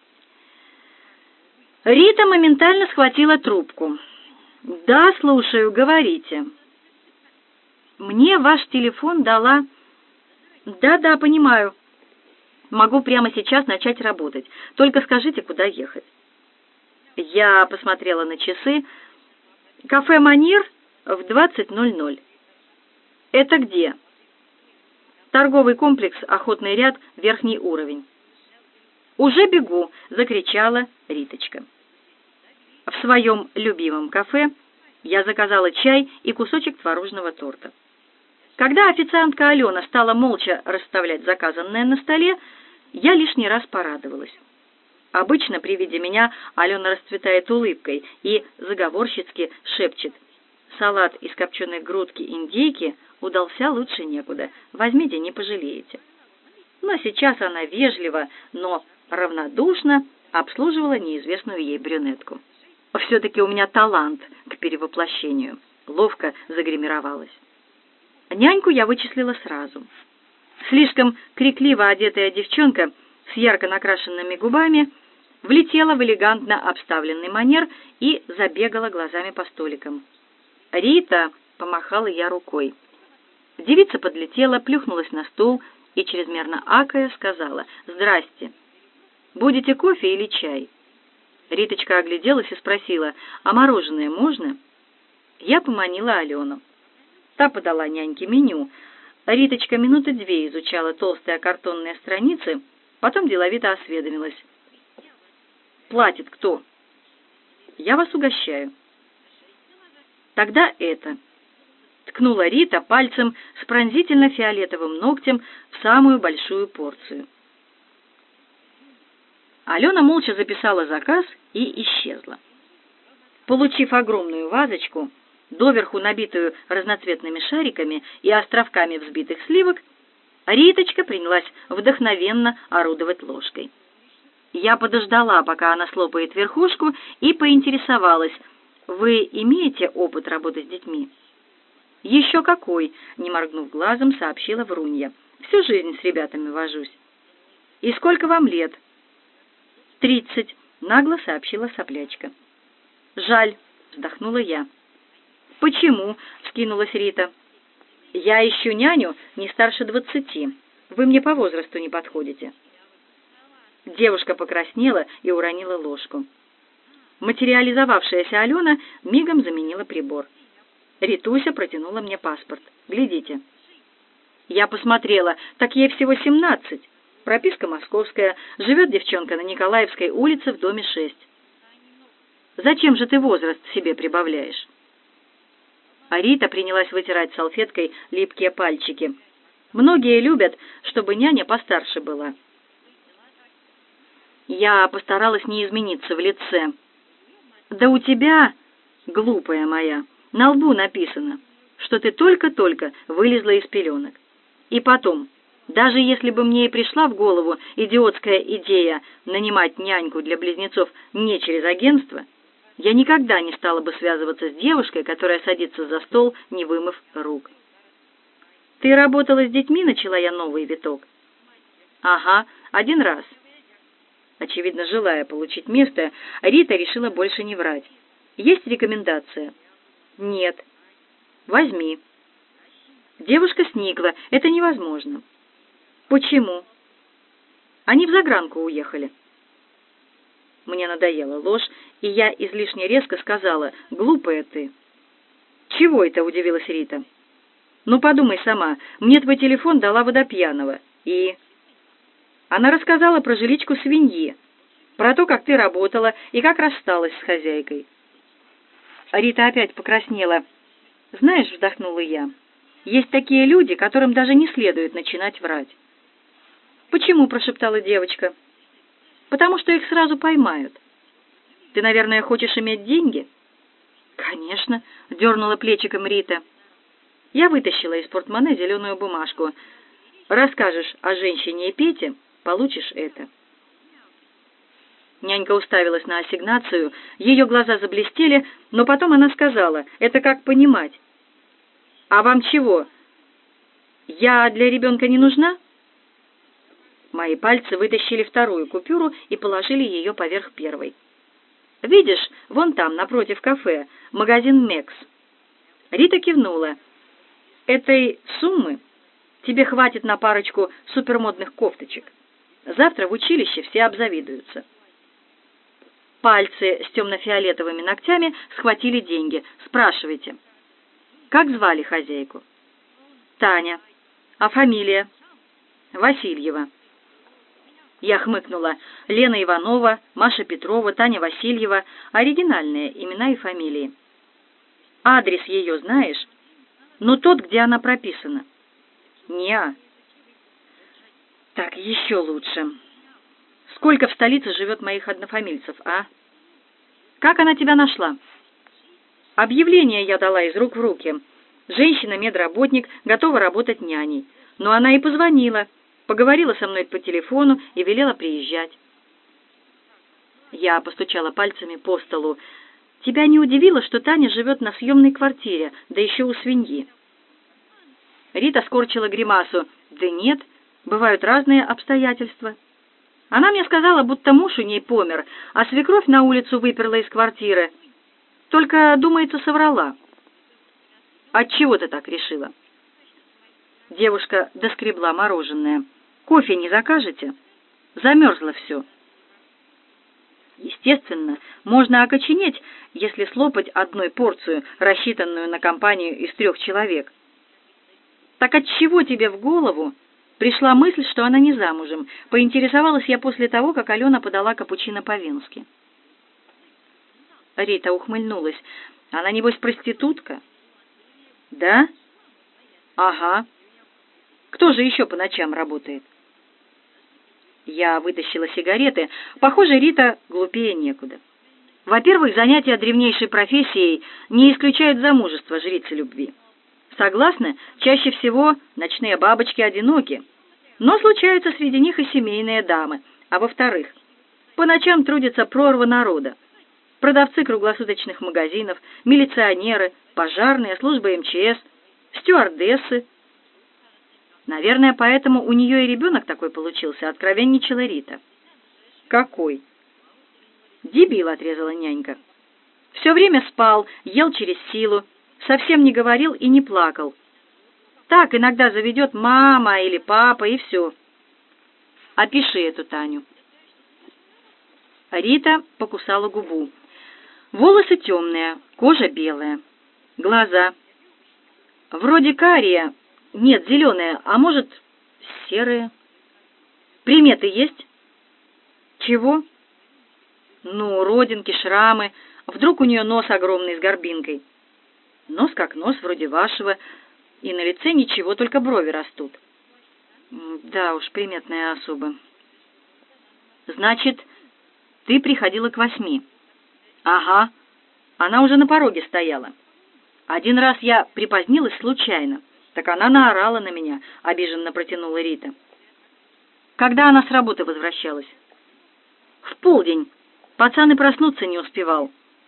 Рита моментально схватила трубку. «Да, слушаю, говорите». «Мне ваш телефон дала...» «Да, понимаю. Могу прямо сейчас начать работать. Только скажите, куда ехать». Я посмотрела на часы. «Кафе «Манир» в 20:00. «Это где?» «Торговый комплекс «Охотный ряд», верхний уровень». «Уже бегу!» — закричала Риточка. В своем любимом кафе я заказала чай и кусочек творожного торта. Когда официантка Алена стала молча расставлять заказанное на столе, я лишний раз порадовалась. Обычно при виде меня Алена расцветает улыбкой и заговорщицки шепчет: «Салат из копченой грудки индейки удался лучше некуда. Возьмите, не пожалеете». Но сейчас она вежливо, но равнодушно обслуживала неизвестную ей брюнетку. Все-таки у меня талант к перевоплощению. Ловко загримировалась. Няньку я вычислила сразу. Слишком крикливо одетая девчонка с ярко накрашенными губами влетела в элегантно обставленный манер и забегала глазами по столикам. «Рита!» — помахала я рукой. Девица подлетела, плюхнулась на стул и, чрезмерно акая, сказала: «Здрасте. Будете кофе или чай?» Риточка огляделась и спросила: «А мороженое можно?» Я поманила Алену. Та подала няньке меню. Риточка минуты 2 изучала толстые картонные страницы, потом деловито осведомилась: «Платит кто?» «Я вас угощаю». «Тогда это». Ткнула Рита пальцем с пронзительно-фиолетовым ногтем в самую большую порцию. Алена молча записала заказ и исчезла. Получив огромную вазочку, доверху набитую разноцветными шариками и островками взбитых сливок, Риточка принялась вдохновенно орудовать ложкой. Я подождала, пока она слопает верхушку, и поинтересовалась: «Вы имеете опыт работы с детьми?» «Еще какой!» — не моргнув глазом, сообщила Врунья. «Всю жизнь с ребятами вожусь». «И сколько вам лет?» 30. нагло сообщила соплячка. «Жаль», — вздохнула я. «Почему?» — вскинулась Рита. «Я ищу няню не старше 20. Вы мне по возрасту не подходите». Девушка покраснела и уронила ложку. Материализовавшаяся Алена мигом заменила прибор. Ритуся протянула мне паспорт. «Глядите». Я посмотрела, так ей всего 17. Прописка московская, живет девчонка на Николаевской улице в доме 6. «Зачем же ты возраст себе прибавляешь?» А Рита принялась вытирать салфеткой липкие пальчики. «Многие любят, чтобы няня постарше была». Я постаралась не измениться в лице. «Да у тебя, глупая моя, на лбу написано, что ты только-только вылезла из пеленок. И потом, даже если бы мне и пришла в голову идиотская идея нанимать няньку для близнецов не через агентство, я никогда не стала бы связываться с девушкой, которая садится за стол, не вымыв рук». «Ты работала с детьми?» — начала я новый виток. «Ага, 1 раз». Очевидно, желая получить место, Рита решила больше не врать. «Есть рекомендация?» «Нет». «Возьми». Девушка сникла. «Это невозможно». «Почему?» «Они в загранку уехали». Мне надоела ложь, и я излишне резко сказала: «Глупая ты». «Чего это?» — удивилась Рита. «Ну, подумай сама. Мне твой телефон дала Водопьянова. И...» Она рассказала про жиличку свиньи, про то, как ты работала и как рассталась с хозяйкой. Рита опять покраснела. «Знаешь, — вздохнула я, — есть такие люди, которым даже не следует начинать врать». «Почему?» — прошептала девочка. «Потому что их сразу поймают. Ты, наверное, хочешь иметь деньги?» «Конечно», — дернула плечиком Рита. Я вытащила из портмоне зеленую бумажку. «Расскажешь о женщине и Пете, получишь это». Нянька уставилась на ассигнацию, ее глаза заблестели, но потом она сказала: «Это как понимать?» «А вам чего? Я для ребенка не нужна?» Мои пальцы вытащили вторую купюру и положили ее поверх первой. «Видишь, вон там, напротив кафе, магазин «Мекс». Рита кивнула. «Этой суммы тебе хватит на парочку супермодных кофточек. Завтра в училище все обзавидуются». Пальцы с темно-фиолетовыми ногтями схватили деньги. «Спрашивайте». «Как звали хозяйку?» «Таня». «А фамилия?» «Васильева». Я хмыкнула. Лена Иванова, Маша Петрова, Таня Васильева. Оригинальные имена и фамилии. «Адрес ее знаешь?» «Ну, тот, где она прописана». «Не-а». «Так, еще лучше. Сколько в столице живет моих однофамильцев, а? Как она тебя нашла?» «Объявление я дала из рук в руки. Женщина-медработник, готова работать няней. Но она и позвонила, поговорила со мной по телефону и велела приезжать». Я постучала пальцами по столу. «Тебя не удивило, что Таня живет на съемной квартире, да еще у свиньи?» Рита скорчила гримасу. «Да нет, бывают разные обстоятельства. Она мне сказала, будто муж у ней помер, а свекровь на улицу выперла из квартиры. Только, думается, соврала». «Отчего ты так решила?» Девушка доскребла мороженое. «Кофе не закажете? Замерзло все». Естественно, можно окоченеть, если слопать одной порцию, рассчитанную на компанию из 3 человек. «Так отчего тебе в голову пришла мысль, что она не замужем?» — поинтересовалась я после того, как Алена подала капучино по-венски. Рита ухмыльнулась. «Она, небось, проститутка?» «Да?» «Ага. Кто же еще по ночам работает?» Я вытащила сигареты. Похоже, Рита глупее некуда. Во-первых, занятия древнейшей профессией не исключают замужество жрицы любви. Согласны, чаще всего ночные бабочки одиноки, но случаются среди них и семейные дамы. А во-вторых, по ночам трудится прорва народа. Продавцы круглосуточных магазинов, милиционеры, пожарные, службы МЧС, стюардессы. Наверное, поэтому у нее и ребенок такой получился, откровенничала Рита. «Какой?» «Дебил», — отрезала нянька. «Все время спал, ел через силу, совсем не говорил и не плакал. Так иногда заведет мама или папа, и все. Опиши эту Таню». Рита покусала губу. Волосы темные, кожа белая, глаза. Вроде карие, нет, зеленые, а может, серые. Приметы есть? Чего? Ну, родинки, шрамы. Вдруг у нее нос огромный с горбинкой. Нос как нос, вроде вашего, и на лице ничего, только брови растут. Да уж, приметная особа. Значит, ты приходила к 8. Ага, она уже на пороге стояла. Один раз я припозднилась случайно, так она наорала на меня, обиженно протянула Рита. Когда она с работы возвращалась? В полдень. Пацан и проснуться не успевал.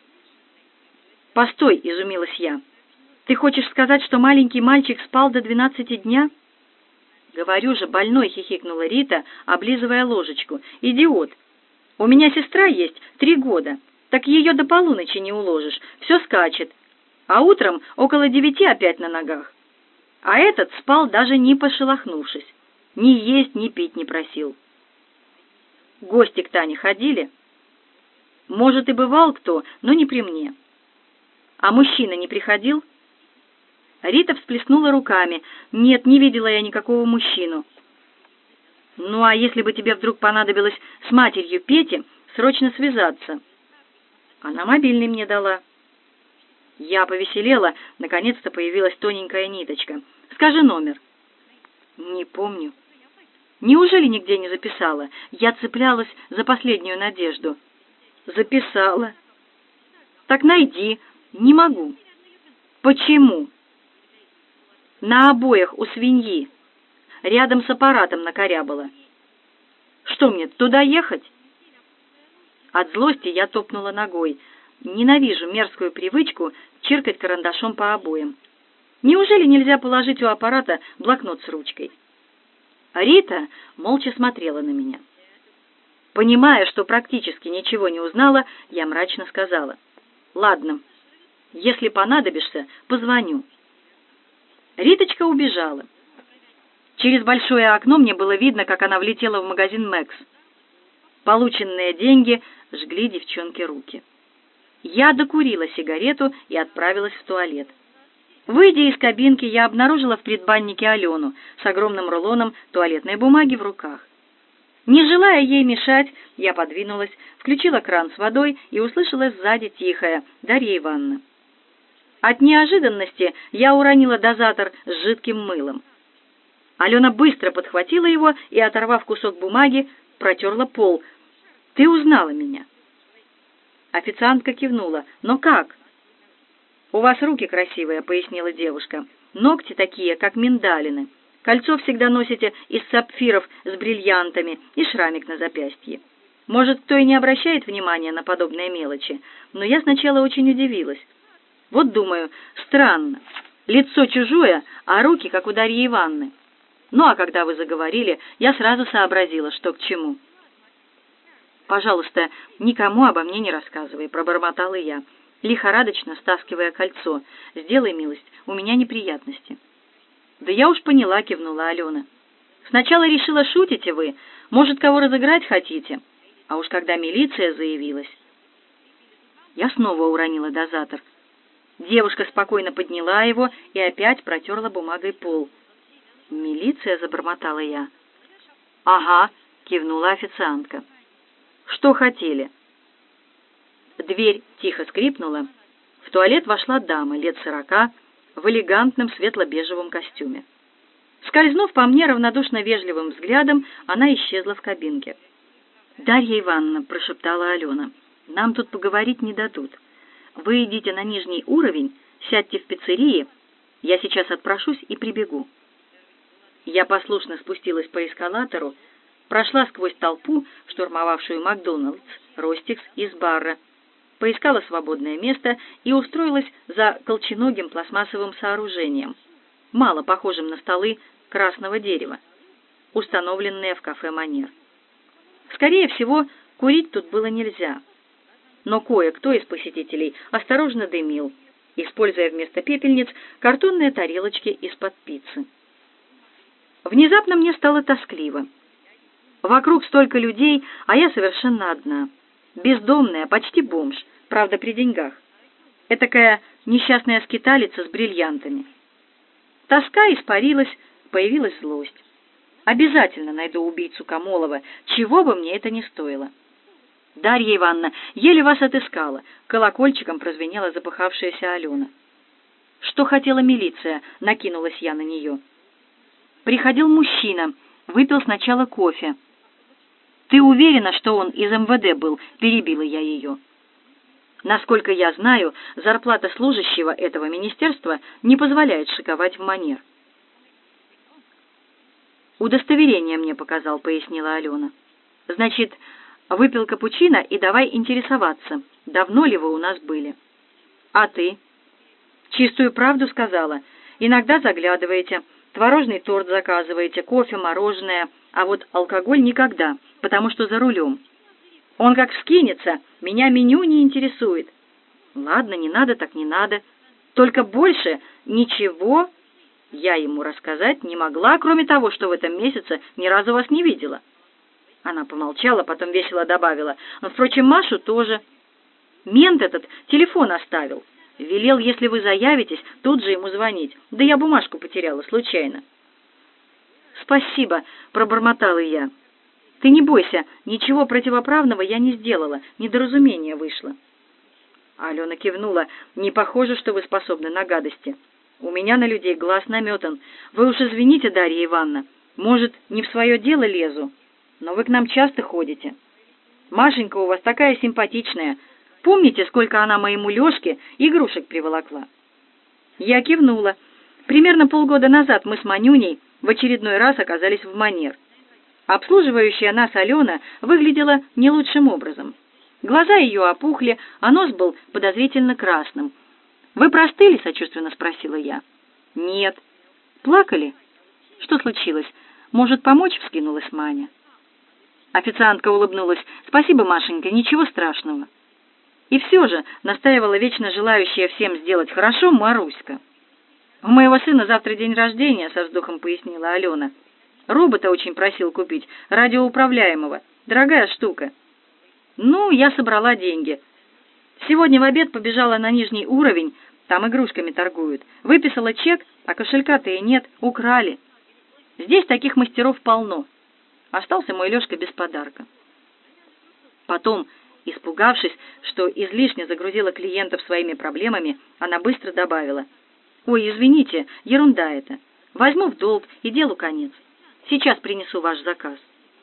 Постой, изумилась я. Ты хочешь сказать, что маленький мальчик спал до 12 дня? Говорю же, больной, хихикнула Рита, облизывая ложечку. Идиот. У меня сестра есть, 3 года. Так ее до полуночи не уложишь, все скачет. А утром около 9 опять на ногах. А этот спал, даже не пошелохнувшись. Ни есть, ни пить не просил. Гости к Тане ходили? Может, и бывал кто, но не при мне. А мужчина не приходил? Рита всплеснула руками. Нет, не видела я никакого мужчину. Ну, а если бы тебе вдруг понадобилось с матерью Пети срочно связаться? Она мобильный мне дала. Я повеселела, наконец-то появилась тоненькая ниточка. Скажи номер. Не помню. Неужели нигде не записала? Я цеплялась за последнюю надежду. Записала. Так найди. Не могу. Почему? На обоях у свиньи. Рядом с аппаратом накорябала. Что мне, туда ехать? От злости я топнула ногой. Ненавижу мерзкую привычку чиркать карандашом по обоям. Неужели нельзя положить у аппарата блокнот с ручкой? Рита молча смотрела на меня. Понимая, что практически ничего не узнала, я мрачно сказала: «Ладно, если понадобишься, позвоню». Риточка убежала. Через большое окно мне было видно, как она влетела в магазин «Мэкс». Полученные деньги жгли девчонке руки. Я докурила сигарету и отправилась в туалет. Выйдя из кабинки, я обнаружила в предбаннике Алену с огромным рулоном туалетной бумаги в руках. Не желая ей мешать, я подвинулась, включила кран с водой и услышала сзади тихое: «Дарья Ивановна». От неожиданности я уронила дозатор с жидким мылом. Алена быстро подхватила его и, оторвав кусок бумаги, протерла пол. «Ты узнала меня?» Официантка кивнула. «Но как?» «У вас руки красивые», — пояснила девушка. «Ногти такие, как миндалины. Кольцо всегда носите из сапфиров с бриллиантами и шрамик на запястье. Может, кто и не обращает внимания на подобные мелочи, но я сначала очень удивилась. Вот думаю, странно. Лицо чужое, а руки, как у Дарьи Ивановны. Ну, а когда вы заговорили, я сразу сообразила, что к чему». «Пожалуйста, никому обо мне не рассказывай», — пробормотала я, лихорадочно стаскивая кольцо. «Сделай милость, у меня неприятности». «Да я уж поняла», — кивнула Алена. «Сначала решила, шутите вы, может, кого разыграть хотите, а уж когда милиция заявилась...» Я снова уронила дозатор. Девушка спокойно подняла его и опять протерла бумагой пол. «Милиция?» — забормотала я. «Ага», — кивнула официантка. «Что хотели?» Дверь тихо скрипнула. В туалет вошла дама лет 40 в элегантном светло-бежевом костюме. Скользнув по мне равнодушно вежливым взглядом, она исчезла в кабинке. «Дарья Ивановна», — прошептала Алена, — «нам тут поговорить не дадут. Вы идите на нижний уровень, сядьте в пиццерии, я сейчас отпрошусь и прибегу». Я послушно спустилась по эскалатору, прошла сквозь толпу, штурмовавшую Макдоналдс, Ростикс и Сбарра, поискала свободное место и устроилась за колченогим пластмассовым сооружением, мало похожим на столы красного дерева, установленные в кафе «Манер». Скорее всего, курить тут было нельзя. но кое-кто из посетителей осторожно дымил, используя вместо пепельниц картонные тарелочки из-под пиццы. Внезапно мне стало тоскливо. Вокруг столько людей, а я совершенно одна. Бездомная, почти бомж, правда, при деньгах. Этакая несчастная скиталица с бриллиантами. Тоска испарилась, появилась злость. Обязательно найду убийцу Камолова, чего бы мне это ни стоило. «Дарья Ивановна, еле вас отыскала», — колокольчиком прозвенела запыхавшаяся Алена. «Что хотела милиция?» — накинулась я на нее. «Приходил мужчина, выпил сначала кофе». «Ты уверена, что он из МВД был?» — перебила я ее. «Насколько я знаю, зарплата служащего этого министерства не позволяет шиковать в манер». «Удостоверение мне показал», — пояснила Алена. «Значит, выпил капучино и давай интересоваться, давно ли вы у нас были». «А ты?» «Чистую правду сказала. Иногда заглядываете, творожный торт заказываете, кофе, мороженое, а вот алкоголь никогда, потому что за рулем. Он как вскинется, меня меню не интересует». «Ладно, не надо, так не надо. Только больше ничего я ему рассказать не могла, кроме того, что в этом месяце ни разу вас не видела». Она помолчала, потом весело добавила: «Впрочем, Машу тоже. Мент этот телефон оставил. Велел, если вы заявитесь, тут же ему звонить. Да я бумажку потеряла случайно». «Спасибо», — пробормотала я. «Ты не бойся, ничего противоправного я не сделала, недоразумение вышло». Алена кивнула. «Не похоже, что вы способны на гадости. У меня на людей глаз наметан. Вы уж извините, Дарья Ивановна, может, не в свое дело лезу, но вы к нам часто ходите. Машенька у вас такая симпатичная. Помните, сколько она моему Лешке игрушек приволокла?» Я кивнула. Примерно полгода назад мы с Манюней в очередной раз оказались в манер. Обслуживающая нас Алена выглядела не лучшим образом. Глаза ее опухли, а нос был подозрительно красным. «Вы простыли?» — сочувственно спросила я. «Нет». «Плакали?» «Что случилось? Может, помочь?» — вскинулась Маня. Официантка улыбнулась. «Спасибо, Машенька, ничего страшного». И все же настаивала вечно желающая всем сделать хорошо Маруська. «У моего сына завтра день рождения», — со вздохом пояснила Алена. «Робота очень просил купить, радиоуправляемого. Дорогая штука». Ну, я собрала деньги. Сегодня в обед побежала на нижний уровень, там игрушками торгуют. Выписала чек, а кошелька-то и нет, украли. Здесь таких мастеров полно. Остался мой Лешка без подарка. Потом, испугавшись, что излишне загрузила клиентов своими проблемами, она быстро добавила: «Ой, извините, ерунда это. Возьму в долг, и делу конец. Сейчас принесу ваш заказ».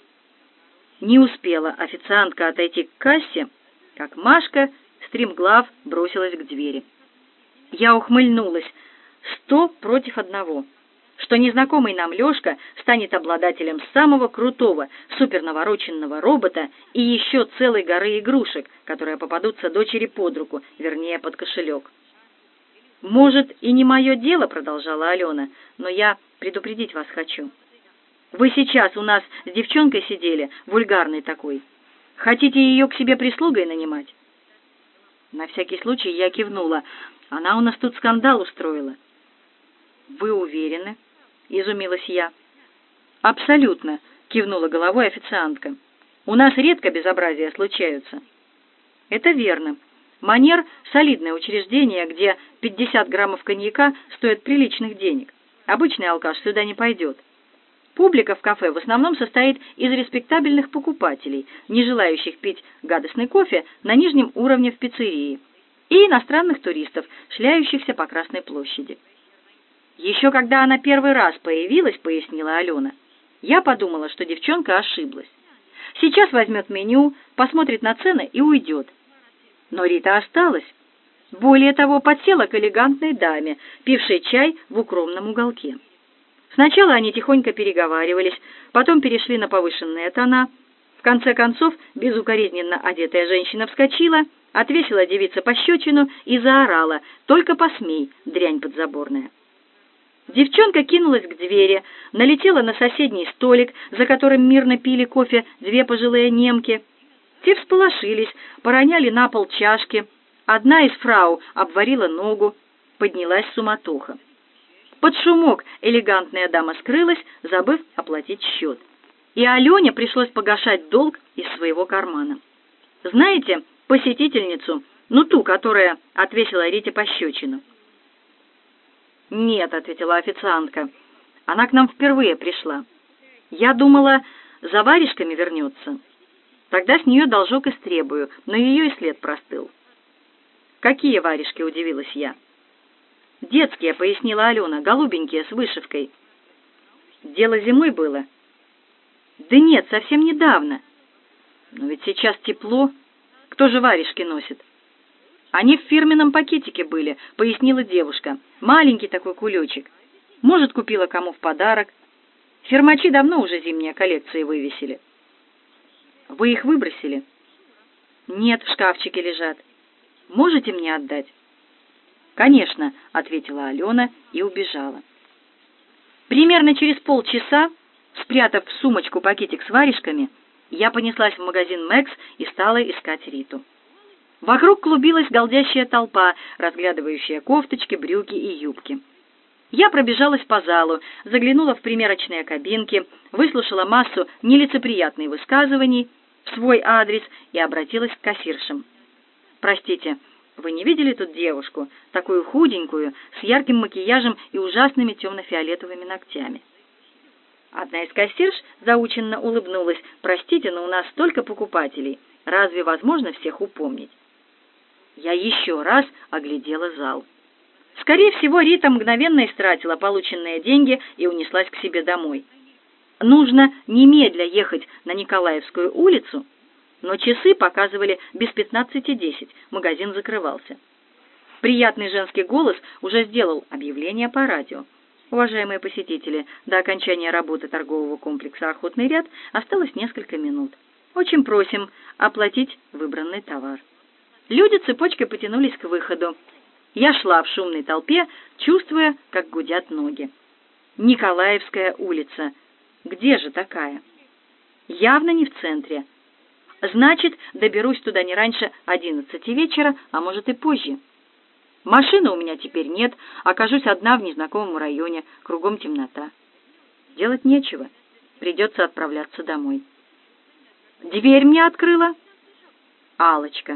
Не успела официантка отойти к кассе, как Машка стремглав бросилась к двери. Я ухмыльнулась. 100 против 1. Что незнакомый нам Лешка станет обладателем самого крутого супернавороченного робота и еще целой горы игрушек, которые попадутся дочери под руку, вернее, под кошелек. «Может, и не мое дело», — продолжала Алена, «но я предупредить вас хочу. Вы сейчас у нас с девчонкой сидели, вульгарной такой. Хотите ее к себе прислугой нанимать?» На всякий случай я кивнула. Она у нас тут скандал устроила. «Вы уверены?» — изумилась я. «Абсолютно», — кивнула головой официантка. «У нас редко безобразия случаются». «Это верно. Манер — солидное учреждение, где 50 граммов коньяка стоят приличных денег. Обычный алкаш сюда не пойдет. Публика в кафе в основном состоит из респектабельных покупателей, не желающих пить гадостный кофе на нижнем уровне в пиццерии, и иностранных туристов, шляющихся по Красной площади. Еще когда она первый раз появилась, пояснила Алена, я подумала, что девчонка ошиблась. Сейчас возьмет меню, посмотрит на цены и уйдет. Но Рита осталась. Более того, подсела к элегантной даме, пившей чай в укромном уголке. Сначала они тихонько переговаривались, потом перешли на повышенные тона. В конце концов, безукоризненно одетая женщина вскочила, отвесила девице пощечину и заорала: «Только посмей, дрянь подзаборная!» Девчонка кинулась к двери, налетела на соседний столик, за которым мирно пили кофе 2 пожилые немки. Те всполошились, пороняли на пол чашки. Одна из фрау обварила ногу, поднялась суматоха. Под шумок элегантная дама скрылась, забыв оплатить счет. И Алене пришлось погашать долг из своего кармана. Знаете посетительницу, ну ту, которая отвесила Рите пощечину? «Нет», — ответила официантка, — «она к нам впервые пришла. Я думала, за варежками вернется. Тогда с нее должок истребую, но ее и след простыл». «Какие варежки?» — удивилась я. «Детские», — пояснила Алена, — «голубенькие, с вышивкой». «Дело зимой было?» «Да нет, совсем недавно». «Но ведь сейчас тепло. Кто же варежки носит?» «Они в фирменном пакетике были», — пояснила девушка. «Маленький такой кулечек. Может, купила кому в подарок. Фирмачи давно уже зимние коллекции вывесили». «Вы их выбросили?» «Нет, в шкафчике лежат. Можете мне отдать?» «Конечно», — ответила Алена и убежала. Примерно через полчаса, спрятав в сумочку пакетик с варежками, я понеслась в магазин «Мэкс» и стала искать Риту. Вокруг клубилась галдящая толпа, разглядывающая кофточки, брюки и юбки. Я пробежалась по залу, заглянула в примерочные кабинки, выслушала массу нелицеприятных высказываний в свой адрес и обратилась к кассиршам. «Простите, вы не видели тут девушку, такую худенькую, с ярким макияжем и ужасными темно-фиолетовыми ногтями?» Одна из кассирш заученно улыбнулась. «Простите, но у нас столько покупателей. Разве возможно всех упомнить?» Я еще раз оглядела зал. Скорее всего, Рита мгновенно истратила полученные деньги и унеслась к себе домой. Нужно немедля ехать на Николаевскую улицу, но часы показывали без 15:10, магазин закрывался. Приятный женский голос уже сделал объявление по радио. «Уважаемые посетители, до окончания работы торгового комплекса «Охотный ряд» осталось несколько минут. Очень просим оплатить выбранный товар». Люди цепочкой потянулись к выходу. Я шла в шумной толпе, чувствуя, как гудят ноги. Николаевская улица. Где же такая? Явно не в центре. Значит, доберусь туда не раньше 11 вечера, а может и позже. Машины у меня теперь нет, окажусь одна в незнакомом районе, кругом темнота. Делать нечего, придется отправляться домой. Дверь мне открыла Алочка.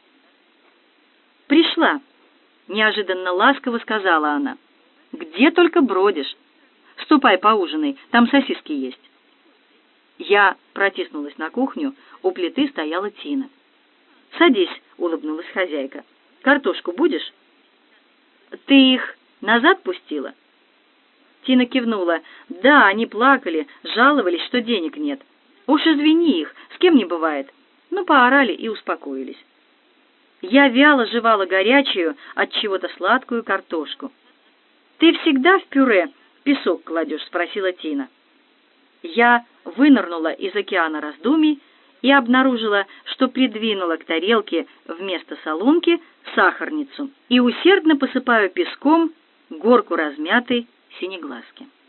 «Пришла», — неожиданно ласково сказала она. «Где только бродишь? Ступай поужинай, там сосиски есть». Я протиснулась на кухню, у плиты стояла Тина. «Садись», — улыбнулась хозяйка. «Картошку будешь?» «Ты их назад пустила?» Тина кивнула. «Да, они плакали, жаловались, что денег нет. Уж извини их, с кем не бывает». Ну, поорали и успокоились. Я вяло жевала горячую, от чего-то сладкую картошку. «Ты всегда в пюре песок кладешь?» — спросила Тина. Я вынырнула из океана раздумий и обнаружила, что придвинула к тарелке вместо солонки сахарницу и усердно посыпаю песком горку размятой синеглазки.